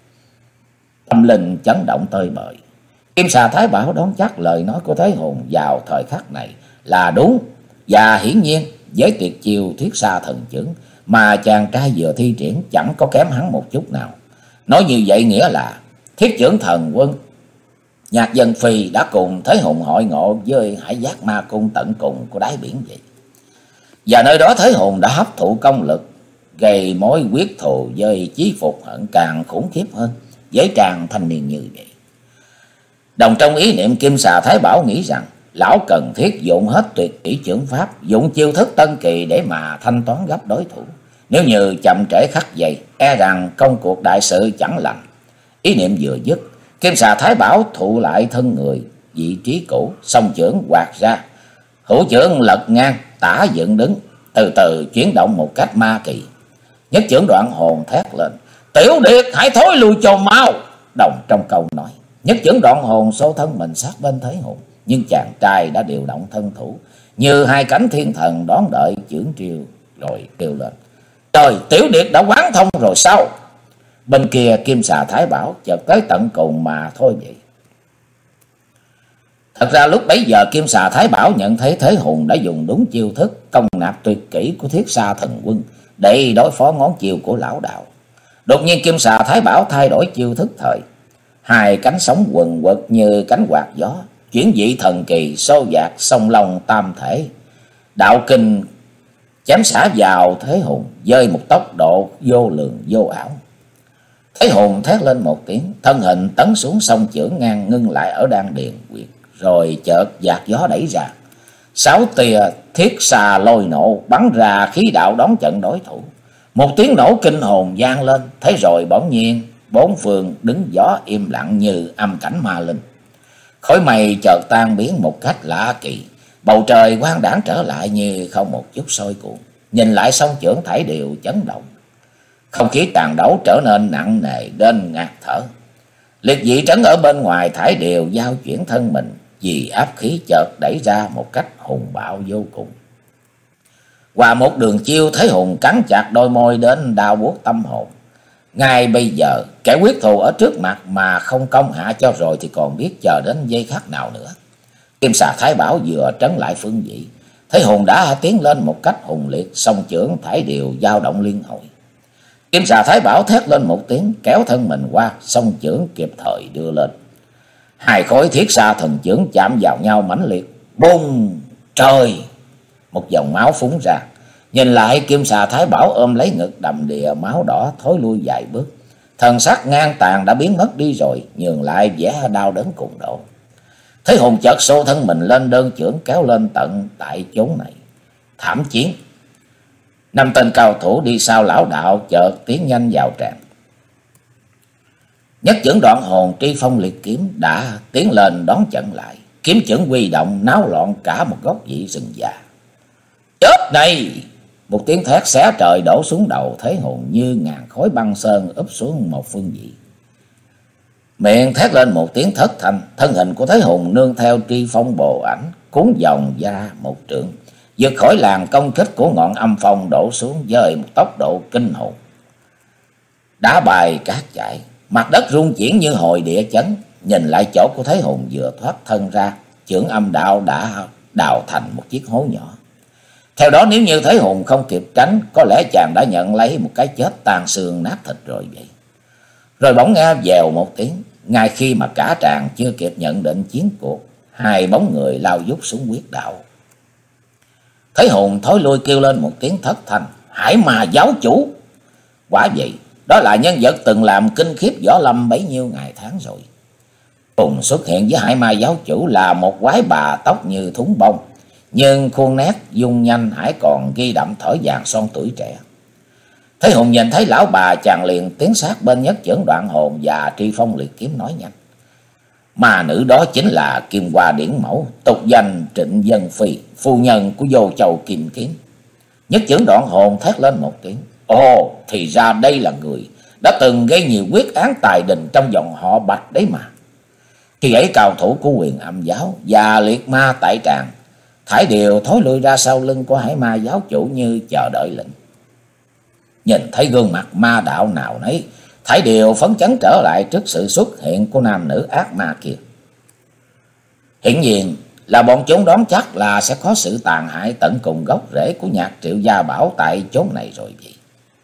[SPEAKER 1] Tâm linh chấn động tơi bời, Kim xà Thái Bảo đón chắc lời nói của Thế Hùng vào thời khắc này là đúng, và hiển nhiên với tuyệt chiêu thiết sa thần chưởng mà chàng trai vừa thi triển chẳng có kém hắn một chút nào. Nói như vậy nghĩa là thiết chưởng thần quân Nhạc Dân Phi đã cùng Thế Hùng hội ngộ với Hải Giác Ma Cung tận cùng của đáy biển vậy. Và nơi đó Thế Hùng đã hấp thụ công lực, gây mối quyết thù với chí phục hận càng khủng khiếp hơn với chàng thanh niên như vậy. Đồng trong ý niệm, Kim xà Thái Bảo nghĩ rằng lão cần thiết dụng hết tuyệt kỹ chưởng pháp, dụng chiêu thức tân kỳ để mà thanh toán gấp đối thủ. Nếu như chậm trễ khắc giây, e rằng công cuộc đại sự chẳng lành. Ý niệm vừa dứt, Kim xà Thái Bảo thụ lại thân người vị trí cũ, song chưởng quạt ra, hữu chưởng lật ngang tả dựng đứng, từ từ chuyển động một cách ma kỳ. Nhất chưởng đoạn hồn thét lên. Tiểu Điệt, hãy thối lui cho mau. Đồng trong câu nói, nhất chưởng đoạn hồn xô thân mình sát bên Thế Hùng, nhưng chàng trai đã điều động thân thủ như hai cánh thiên thần đón đợi chưởng triều, rồi kêu lên. Trời, Tiểu Điệt đã quán thông rồi sao? Bên kia Kim xà Thái Bảo chợt tới tận cùng mà thôi vậy. Thật ra lúc bấy giờ Kim xà Thái Bảo nhận thấy Thế Hùng đã dùng đúng chiêu thức công nạp tuyệt kỹ của thiết sa thần quân để đối phó ngón chiêu của lão đạo. Đột nhiên Kim xà Thái Bảo thay đổi chiêu thức thời, hai cánh sóng quần quật như cánh quạt gió, chuyển vị thần kỳ xô dạt song long tam thể, đạo kinh chém xả vào Thế Hùng với một tốc độ vô lường vô ảo. Thế Hùng thét lên một tiếng, thân hình tấn xuống song chưởng ngang ngưng lại ở đan điền quyệt, rồi chợt dạt gió đẩy ra. Sáu tia thiết xà lôi nổ bắn ra khí đạo đón trận đối thủ. Một tiếng nổ kinh hồn vang lên, thế rồi bỗng nhiên bốn phương đứng gió im lặng như âm cảnh ma linh. Khói mây chợt tan biến một cách lạ kỳ, bầu trời quang đãng trở lại như không một chút sôi cuộn. Nhìn lại song chưởng thảy đều chấn động, không khí tàn đấu trở nên nặng nề đến ngạt thở. Liệt dị trấn ở bên ngoài thải đều giao chuyển thân mình, vì áp khí chợt đẩy ra một cách hùng bạo vô cùng. Qua một đường chiêu, Thế Hùng cắn chặt đôi môi đến đau buốt tâm hồn. Ngay bây giờ kẻ quyết thù ở trước mặt mà không công hạ cho rồi thì còn biết chờ đến giây khắc nào nữa. Kim xà Thái Bảo vừa trấn lại phương vị, Thế Hùng đã tiến lên một cách hùng liệt, song chưởng thải đều dao động liên hồi. Kim xà Thái Bảo thét lên một tiếng, kéo thân mình qua, song chưởng kịp thời đưa lên. Hai khối thiết xa thần chưởng chạm vào nhau mãnh liệt, bùng trời, một dòng máu phúng ra. Nhìn lại, Kim xà Thái Bảo ôm lấy ngực đầm đìa máu đỏ, thối lui vài bước. Thần sắc ngang tàn đã biến mất đi rồi, nhường lại vẻ đau đớn cùng độ. Thế Hùng chợt xô thân mình lên, đơn chưởng kéo lên tận tại chốn này. Thảm chiến. Năm tên cao thủ đi sau lão đạo chợt tiến nhanh vào tràng. Nhất chưởng Đoạn Hồn Tri Phong Liệt Kiếm đã tiến lên đón chặn lại. Kiếm chưởng huy động náo loạn cả một góc vị rừng già. Chết này! Một tiếng thét xé trời đổ xuống đầu Thế Hùng như ngàn khối băng sơn úp xuống một phương vị. Miệng thét lên một tiếng thất thanh, thân hình của Thế Hùng nương theo Tri Phong bồ ảnh cuốn vòng ra một trượng, vượt khỏi làn công kích của ngọn âm phong đổ xuống với một tốc độ kinh hồn. Đá bài cát chạy, mặt đất rung chuyển như hồi địa chấn. Nhìn lại chỗ của Thế Hùng vừa thoát thân ra, chưởng âm đạo đã đào thành một chiếc hố nhỏ. Theo đó, nếu như Thế Hùng không kịp tránh, có lẽ chàng đã nhận lấy một cái chết tan xương nát thịt rồi vậy. Rồi bỗng nghe vèo một tiếng, ngay khi mà cả tràng chưa kịp nhận định chiến cuộc, hai bóng người lao vút xuống huyết đạo. Thế Hùng thối lui kêu lên một tiếng thất thanh, Hải Ma giáo chủ. Quả vậy, đó là nhân vật từng làm kinh khiếp võ lâm bấy nhiêu ngày tháng rồi. Cùng xuất hiện với Hải Ma giáo chủ là một quái bà tóc như thúng bông, nhưng khuôn nét dung nhanh hãy còn ghi đậm thỏi vàng son tuổi trẻ. Thế Hùng nhìn thấy lão bà, chàng liền tiến sát bên Nhất chưởng Đoạn Hồn và Tri Phong Liệt Kiếm nói nhanh. Mà nữ đó chính là Kim Hoa Điển Mẫu, tục danh Trịnh Dân Phi, phu nhân của Vô Châu Kim Kiếm. Nhất chưởng Đoạn Hồn thét lên một tiếng. Ồ, thì ra đây là người đã từng gây nhiều quyết án tài đình trong dòng họ Bạch đấy mà. Khi ấy cao thủ của Huyền Âm giáo và Liệt Ma tại tràng thải đều thối lui ra sau lưng của Hải Ma giáo chủ như chờ đợi lệnh. Nhìn thấy gương mặt ma đạo nào nấy, thải đều phấn chấn trở lại trước sự xuất hiện của nam nữ ác ma kia. Hiển nhiên là bọn chúng đoán chắc là sẽ có sự tàn hại tận cùng gốc rễ của Nhạc Triệu Gia Bảo tại chốn này rồi vậy.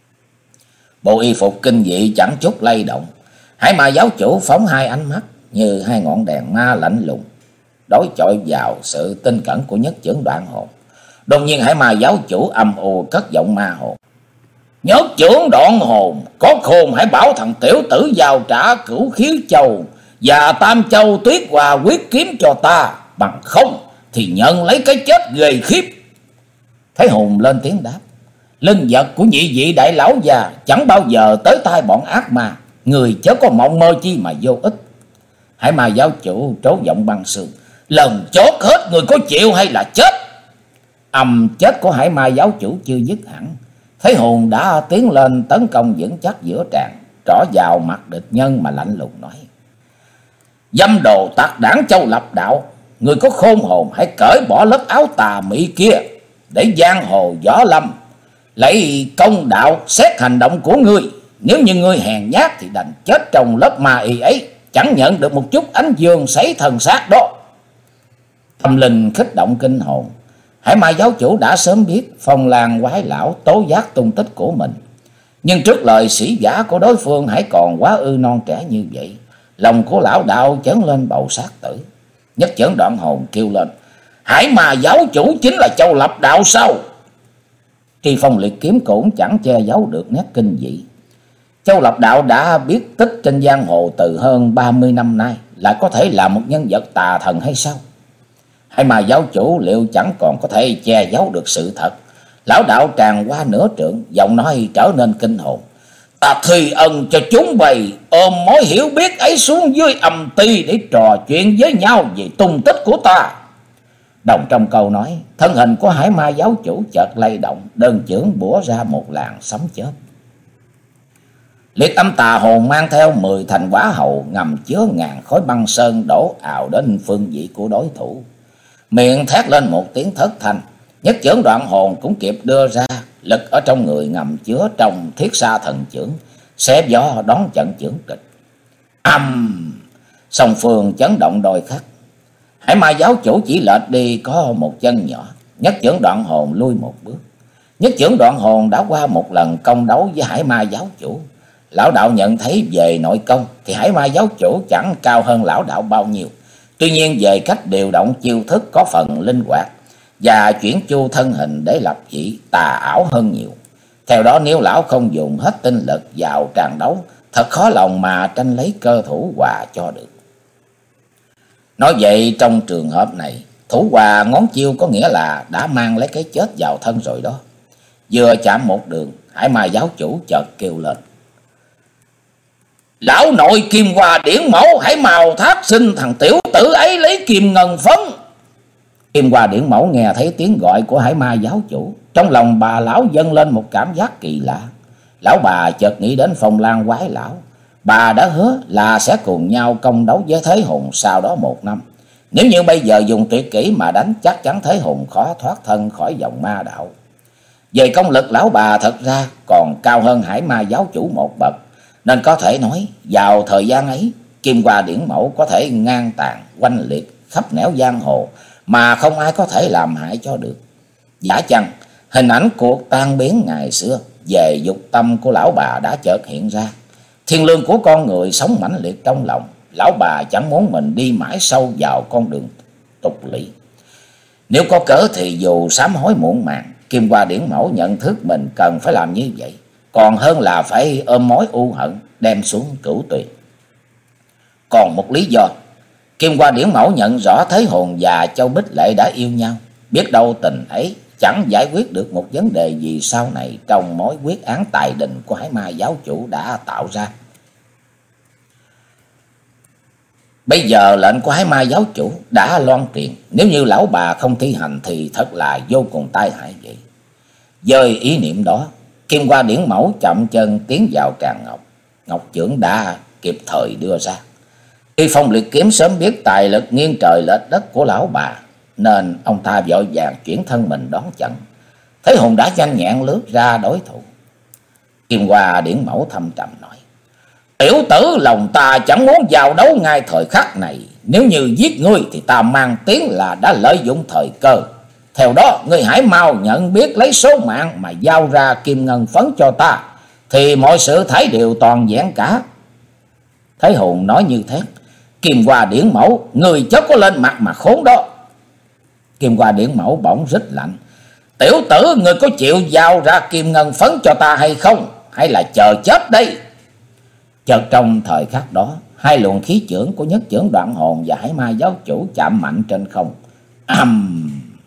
[SPEAKER 1] Bộ y phục kinh dị chẳng chút lay động. Hải Ma giáo chủ phóng hai ánh mắt như hai ngọn đèn ma lạnh lùng, đối chọi vào sự tinh cẩn của Nhất chưởng Đoạn Hồn. Đột nhiên Hải Ma giáo chủ âm u cất giọng ma hồn. Nhất chưởng Đoạn Hồn, có khôn hãy bảo thằng tiểu tử giao trả Cửu Khiếu Châu và Tam Châu Tuyết Hòa quyết kiếm cho ta, bằng không thì nhận lấy cái chết ghê khiếp. Thế Hùng lên tiếng đáp. Linh vật của nhị vị đại lão già chẳng bao giờ tới tay bọn ác ma, người chớ có mộng mơ chi mà vô ích. Hải Ma giáo chủ trố giọng băng sương. Lần chót hết, người có chịu hay là chết? Âm chết của Hải Ma giáo chủ chưa dứt hẳn, Thế Hùng đã tiến lên tấn công vững chắc giữa tràng, trỏ vào mặt địch nhân mà lạnh lùng nói. Dâm đồ tặc đảng Châu Lập đạo, người có khôn hồn hãy cởi bỏ lớp áo tà mị kia, để giang hồ võ lâm lấy công đạo xét hành động của ngươi. Nếu như ngươi hèn nhát thì đành chết trong lớp ma y ấy, chẳng nhận được một chút ánh dương sấy thần sát đó. Tâm linh kích động kinh hồn, Hải Ma giáo chủ đã sớm biết Phong Lan quái lão tố giác tung tích của mình, nhưng trước lời sĩ giả của đối phương hãy còn quá ư non trẻ như vậy, lòng của lão đạo chấn lên bầu sát tử. Nhất chưởng Đoạn Hồn kêu lên. Hải Ma giáo chủ chính là Châu Lập đạo sao? Tri Phong Liệt Kiếm cũng chẳng che giấu được nét kinh dị. Châu Lập đạo đã biết tích trên giang hồ từ hơn ba mươi năm nay, lại có thể là một nhân vật tà thần hay sao? Hay mà giáo chủ liệu chẳng còn có thể che giấu được sự thật? Lão đạo tràn qua nửa trượng, giọng nói trở nên kinh hồn. Ta thi ân cho chúng bày ôm mối hiểu biết ấy xuống dưới âm ty để trò chuyện với nhau về tung tích của ta. Đồng trong câu nói, thân hình của Hải Ma giáo chủ chợt lay động, đơn chưởng bủa ra một làn sấm chớp. Liệt âm tà hồn mang theo mười thành quả hầu ngầm chứa ngàn khối băng sơn đổ ào đến phương vị của đối thủ. Miệng thét lên một tiếng thất thanh, nhất chưởng đoạn hồn cũng kịp đưa ra, lực ở trong người ngầm chứa trong thiết sa thần chưởng, xé gió đón trận chưởng kịch. Âm! Song phương chấn động đôi khắc. Hải Ma giáo chủ chỉ lệch đi có một chân nhỏ, nhất chưởng đoạn hồn lui một bước. Nhất chưởng đoạn hồn đã qua một lần công đấu với Hải Ma giáo chủ. Lão đạo nhận thấy về nội công thì Hải Ma giáo chủ chẳng cao hơn lão đạo bao nhiêu. Tuy nhiên về cách điều động chiêu thức có phần linh hoạt và chuyển chu thân hình để lập dị tà ảo hơn nhiều. Theo đó nếu lão không dùng hết tinh lực vào tràn đấu, thật khó lòng mà tranh lấy cơ thủ hòa cho được. Nói vậy trong trường hợp này, thủ hòa ngón chiêu có nghĩa là đã mang lấy cái chết vào thân rồi đó. Vừa chạm một đường, Hải Ma giáo chủ chợt kêu lên: Lão nội Kim Hoa điển mẫu, hãy mào thác sinh thằng tiểu tử ấy lấy kim ngân phấn. Kim Hoa điển mẫu nghe thấy tiếng gọi của Hải Ma giáo chủ, trong lòng bà lão dâng lên một cảm giác kỳ lạ. Lão bà chợt nghĩ đến Phong Lan quái lão. Bà đã hứa là sẽ cùng nhau công đấu với Thế Hùng sau đó một năm. Nếu như bây giờ dùng tuyệt kỹ mà đánh, chắc chắn Thế Hùng khó thoát thân khỏi vòng ma đạo. Về công lực lão bà thật ra còn cao hơn Hải Ma giáo chủ một bậc, nên có thể nói vào thời gian ấy, Kim Hoa điển mẫu có thể ngang tàn oanh liệt khắp nẻo giang hồ mà không ai có thể làm hại cho được. Giả chăng hình ảnh cuộc tan biến ngày xưa về dục tâm của lão bà đã chợt hiện ra. Thiên lương của con người sống mãnh liệt trong lòng, lão bà chẳng muốn mình đi mãi sâu vào con đường tục lỵ. Nếu có cớ thì dù sám hối muộn màng, Kim Hoa điển mẫu nhận thức mình cần phải làm như vậy, còn hơn là phải ôm mối u hận đem xuống cửu tuyền. Còn một lý do, Kim Hoa điển mẫu nhận rõ Thế Hồn và Châu Bích Lệ đã yêu nhau, biết đâu tình ấy chẳng giải quyết được một vấn đề gì sau này trong mối quyết án tài đình của Hải Ma giáo chủ đã tạo ra. Bây giờ lệnh của Hải Ma giáo chủ đã loan truyền, nếu như lão bà không thi hành thì thật là vô cùng tai hại vậy. Dời ý niệm đó, Kim Hoa điển mẫu chậm chân tiến vào tràng ngọc. Ngọc chưởng đã kịp thời đưa ra. Khi Phong Liệt kiếm sớm biết tài lực nghiêng trời lệch đất của lão bà, nên ông ta vội vàng chuyển thân mình đón trận. Thế Hùng đã nhanh nhẹn lướt ra đối thủ. Kim Hoa điển mẫu thâm trầm nói: Tiểu tử, lòng ta chẳng muốn giao đấu ngay thời khắc này. Nếu như giết ngươi thì ta mang tiếng là đã lợi dụng thời cơ. Theo đó ngươi hãy mau nhận biết lấy số mạng mà giao ra kim ngân phấn cho ta, thì mọi sự thấy đều toàn vẹn cả. Thế Hùng nói như thế: Kim Hoa điển mẫu, người chớ có lên mặt mà khốn đó. Kim Hoa điển mẫu bỗng rít lạnh: Tiểu tử, người có chịu giao ra kim ngân phấn cho ta hay không, hay là chờ chết đây? Chợt trong thời khắc đó, hai luồng khí chưởng của nhất chưởng đoạn hồn và Hải Ma giáo chủ chạm mạnh trên không. Ầm!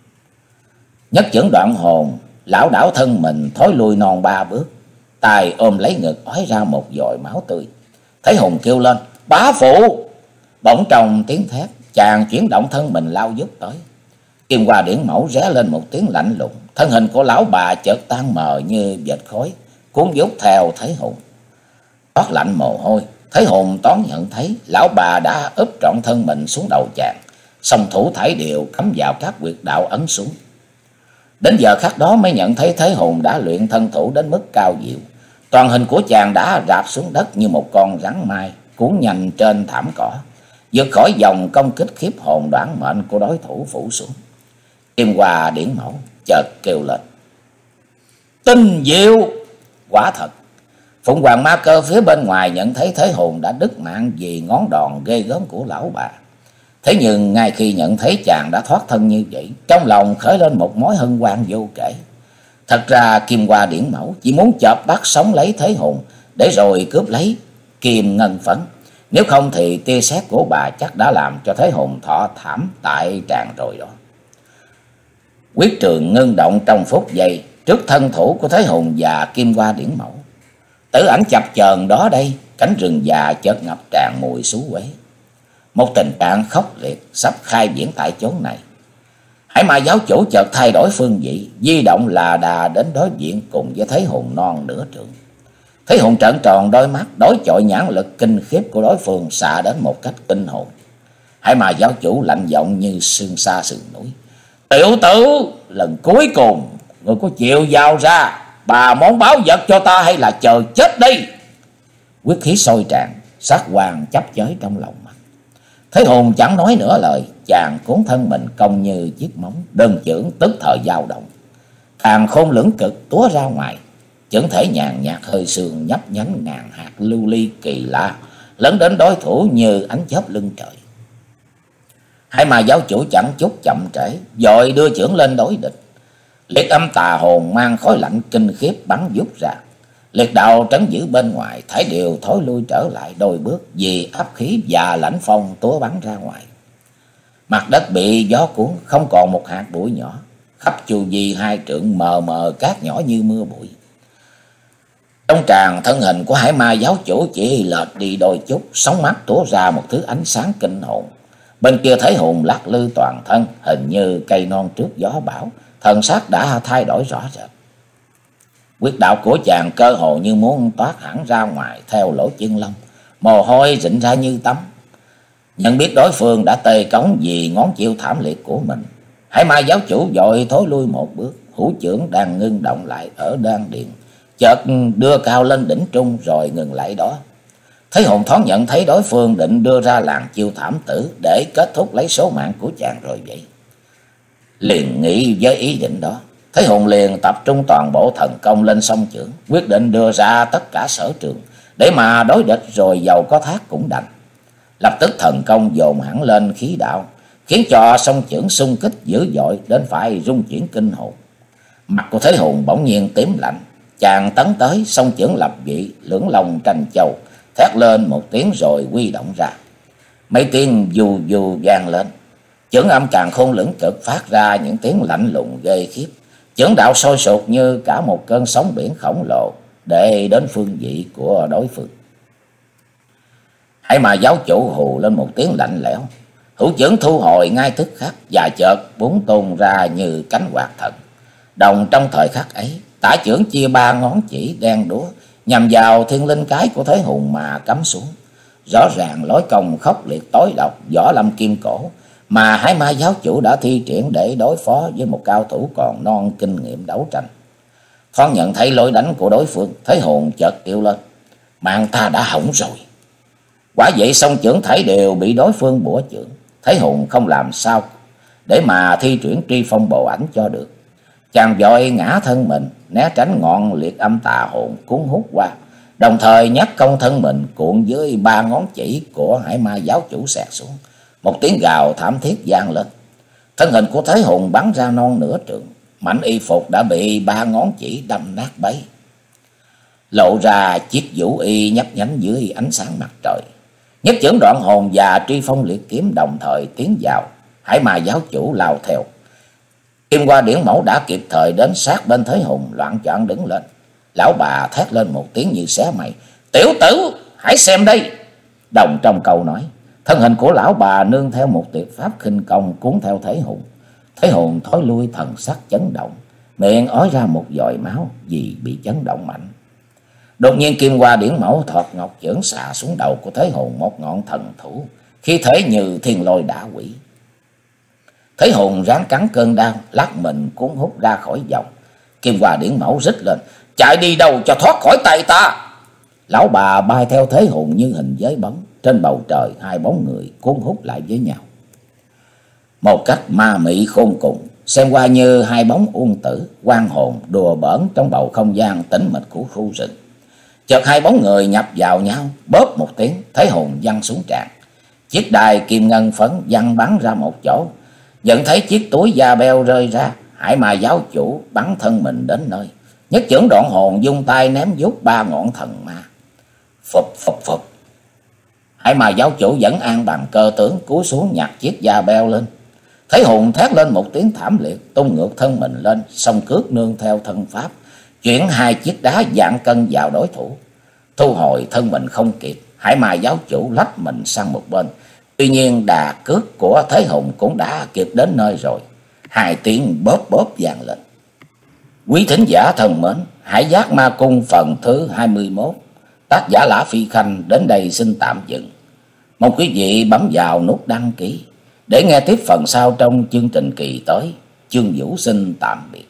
[SPEAKER 1] Nhất chưởng đoạn hồn lão đảo thân mình thối lui non ba bước, tay ôm lấy ngực ói ra một dội máu tươi. Thế Hùng kêu lên: Bá phụ! Bỗng trong tiếng thét, chàng chuyển động thân mình lao vút tới. Kim Hoa điển mẫu ré lên một tiếng lạnh lùng, thân hình của lão bà chợt tan mờ như vệt khói, cuốn vút theo Thế Hùng. Toát lạnh mồ hôi, Thế Hùng toán nhận thấy lão bà đã úp trọn thân mình xuống đầu chàng, song thủ thải đều cắm vào các huyệt đạo ấn xuống. Đến giờ khắc đó mới nhận thấy Thế Hùng đã luyện thân thủ đến mức cao diệu. Toàn hình của chàng đã rạp xuống đất như một con rắn mai cuốn nhanh trên thảm cỏ, vượt khỏi dòng công kích khiếp hồn đoản mệnh của đối thủ phủ xuống. Kim Hoa điển mẫu chợt kêu lên: Tinh diệu! Quả thật, Phụng Hoàng Ma Cơ phía bên ngoài nhận thấy Thế Hùng đã đứt mạng vì ngón đòn ghê gớm của lão bà. Thế nhưng ngay khi nhận thấy chàng đã thoát thân như vậy, trong lòng khởi lên một mối hân hoan vô kể. Thật ra Kim Hoa điển mẫu chỉ muốn chợp bắt sống lấy Thế Hùng để rồi cướp lấy kim ngân phấn. Nếu không thì tia sét của bà chắc đã làm cho Thế Hùng thọ thảm tại tràng rồi đó. Quyết trường ngưng động trong phút giây trước thân thủ của Thế Hùng và Kim Hoa điển mẫu. Tử ảnh chập chờn đó đây, cánh rừng già chợt ngập tràn mùi xú uế. Một tình trạng khốc liệt sắp khai diễn tại chốn này. Hải Ma giáo chủ chợt thay đổi phương vị, di động là đà đến đối diện cùng với Thế Hùng non nửa trượng. Thấy Hùng trợn tròn đôi mắt, đối chọi nhãn lực kinh khiếp của đối phương xạ đến một cách kinh hồn. Hải Ma giáo chủ lạnh giọng như sương sa sườn núi: "Tiểu tử, lần cuối cùng ngươi có chịu giao ra ba món báo vật cho ta hay là chờ chết đi?" Quyết khí sôi tràn, sát hoàng chấp chới trong lòng mặt. Thấy Hùng chẳng nói nửa lời, chàng cuốn thân mình cong như chiếc móng, đơn chưởng tức thời dao động. Càng khôn lưỡng cực túa ra ngoài, chưởng thể nhàn nhạt hơi sương nhấp nhánh ngàn hạt lưu ly kỳ lạ, lấn đến đối thủ như ánh chớp lưng trời. Hải Ma giáo chủ chẳng chút chậm trễ, vội đưa chưởng lên đối địch. Liệt âm tà hồn mang khói lạnh kinh khiếp bắn vút ra. Liệt đạo trấn giữ bên ngoài, thải đều thối lui trở lại đôi bước vì áp khí và lãnh phong túa bắn ra ngoài. Mặt đất bị gió cuốn, không còn một hạt bụi nhỏ, khắp chu vi hai trượng mờ mờ cát nhỏ như mưa bụi. Trong tràng, thân hình của Hải Ma giáo chủ chỉ lệch đi đôi chút, sóng mắt túa ra một thứ ánh sáng kinh hồn. Bên kia thấy Hùng lắc lư toàn thân, hình như cây non trước gió bão, thần sắc đã thay đổi rõ rệt. Quyết đạo của chàng cơ hồ như muốn toát hẳn ra ngoài theo lỗ chân lông, mồ hôi rịn ra như tắm. Nhận biết đối phương đã tê cống vì ngón chiêu thảm liệt của mình, Hải Ma giáo chủ vội thối lui một bước, hữu chưởng đang ngưng động lại ở đan điền, chợt đưa cao lên đỉnh trung rồi ngừng lại đó. Thấy Hùng thoáng nhận thấy đối phương định đưa ra làn chiêu thảm tử để kết thúc lấy số mạng của chàng rồi vậy. Liền nghĩ với ý định đó, Thấy Hùng liền tập trung toàn bộ thần công lên song chưởng, quyết định đưa ra tất cả sở trường để mà đối địch, rồi giàu có thác cũng đành. Lập tức thần công dồn hẳn lên khí đạo, khiến cho song chưởng xung kích dữ dội đến phải rung chuyển kinh hồn. Mặt của Thế Hùng bỗng nhiên tím lạnh, chàng tấn tới, song chưởng lập vị, lưỡng long tranh châu, thét lên một tiếng rồi quy động ra. Mấy tiếng dù dù vang lên, chưởng âm càng khôn lưỡng cực phát ra những tiếng lạnh lùng ghê khiếp. Chưởng đạo sôi sục như cả một cơn sóng biển khổng lồ để đến phương vị của đối phương. Hải Ma giáo chủ hù lên một tiếng lạnh lẽo, hữu chưởng thu hồi ngay tức khắc và chợt búng tung ra như cánh quạt thần. Đồng trong thời khắc ấy, tả chưởng chia ba ngón chỉ đen đúa nhằm vào thiên linh cái của Thế Hùng mà cắm xuống. Rõ ràng lối công khốc liệt tối độc võ lâm kim cổ mà Hải Ma giáo chủ đã thi triển để đối phó với một cao thủ còn non kinh nghiệm đấu tranh. Thoáng nhận thấy lối đánh của đối phương, Thế Hùng chợt kêu lên: "Mạng ta đã hỏng rồi!" Quả vậy song chưởng thảy đều bị đối phương bủa chưởng. Thế Hùng không làm sao để mà thi triển tri phong bộ ảnh cho được. Chàng vội ngã thân mình né tránh ngọn liệt âm tà hồn cuốn hút qua, đồng thời nhắc công thân mình cuộn dưới ba ngón chỉ của Hải Ma giáo chủ xẹt xuống. Một tiếng gào thảm thiết vang lên, thân hình của Thế Hùng bắn ra non nửa trượng, mảnh y phục đã bị ba ngón chỉ đâm nát bấy, lộ ra chiếc vũ y nhấp nhánh dưới ánh sáng mặt trời. Nhất chưởng đoạn hồn và tri phong liệt kiếm đồng thời tiến vào, Hải Ma giáo chủ lao theo. Kim Hoa Điển Mẫu đã kịp thời đến sát bên Thế Hùng, loạn choạng đứng lên. Lão bà thét lên một tiếng như xé mày: "Tiểu tử, hãy xem đây!" Đồng trong câu nói, thân hình của lão bà nương theo một tuyệt pháp khinh công cuốn theo Thế Hùng. Thế Hùng thối lui, thần sắc chấn động, miệng ói ra một giọt máu vì bị chấn động mạnh. Đột nhiên Kim Hoa Điển Mẫu thọt ngọc chưởng xà xuống đầu của Thế Hùng một ngọn thần thủ, khi thế như thiên lôi đả quỷ. Thế Hùng ráng cắn cơn đau, lắc mình cuốn hút ra khỏi vòng. Kim Hoa Điển Mẫu rít lên: "Chạy đi đâu cho thoát khỏi tay ta!" Lão bà bay theo Thế Hùng như hình với bóng. Trên bầu trời hai bóng người cuốn hút lại với nhau một cách ma mị khôn cùng, xem qua như hai bóng uông tử oan hồn đùa bỡn trong bầu không gian tĩnh mịch của khu rừng. Chợt hai bóng người nhập vào nhau, bóp một tiếng, Thế Hùng văng xuống tràn. Chiếc đài kim ngân phấn văng bắn ra một chỗ, nhận thấy chiếc túi da beo rơi ra. Hải Ma giáo chủ bắn thân mình đến nơi, nhất chưởng đoạn hồn dung tay ném vút ba ngọn thần ma. Phụp phụp phụp. Hải Ma giáo chủ vẫn an bằng cơ tướng, cúi xuống nhặt chiếc da beo lên. Thế Hùng thét lên một tiếng thảm liệt, tung ngược thân mình lên, song cước nương theo thân pháp, chuyển hai chiếc đá dạng cân vào đối thủ. Thu hồi thân mình không kịp, Hải Ma giáo chủ lách mình sang một bên. Tuy nhiên đà cước của Thế Hùng cũng đã kịp đến nơi rồi. Hai tiếng bóp bóp vang lên. Quý thính giả thân mến, Hải Giác Ma Cung phần thứ hai mươi mốt, tác giả Lã Phi Khanh đến đây xin tạm dừng. Mong quý vị bấm vào nút đăng ký để nghe tiếp phần sau trong chương trình kỳ tới. Chương Vũ xin tạm biệt.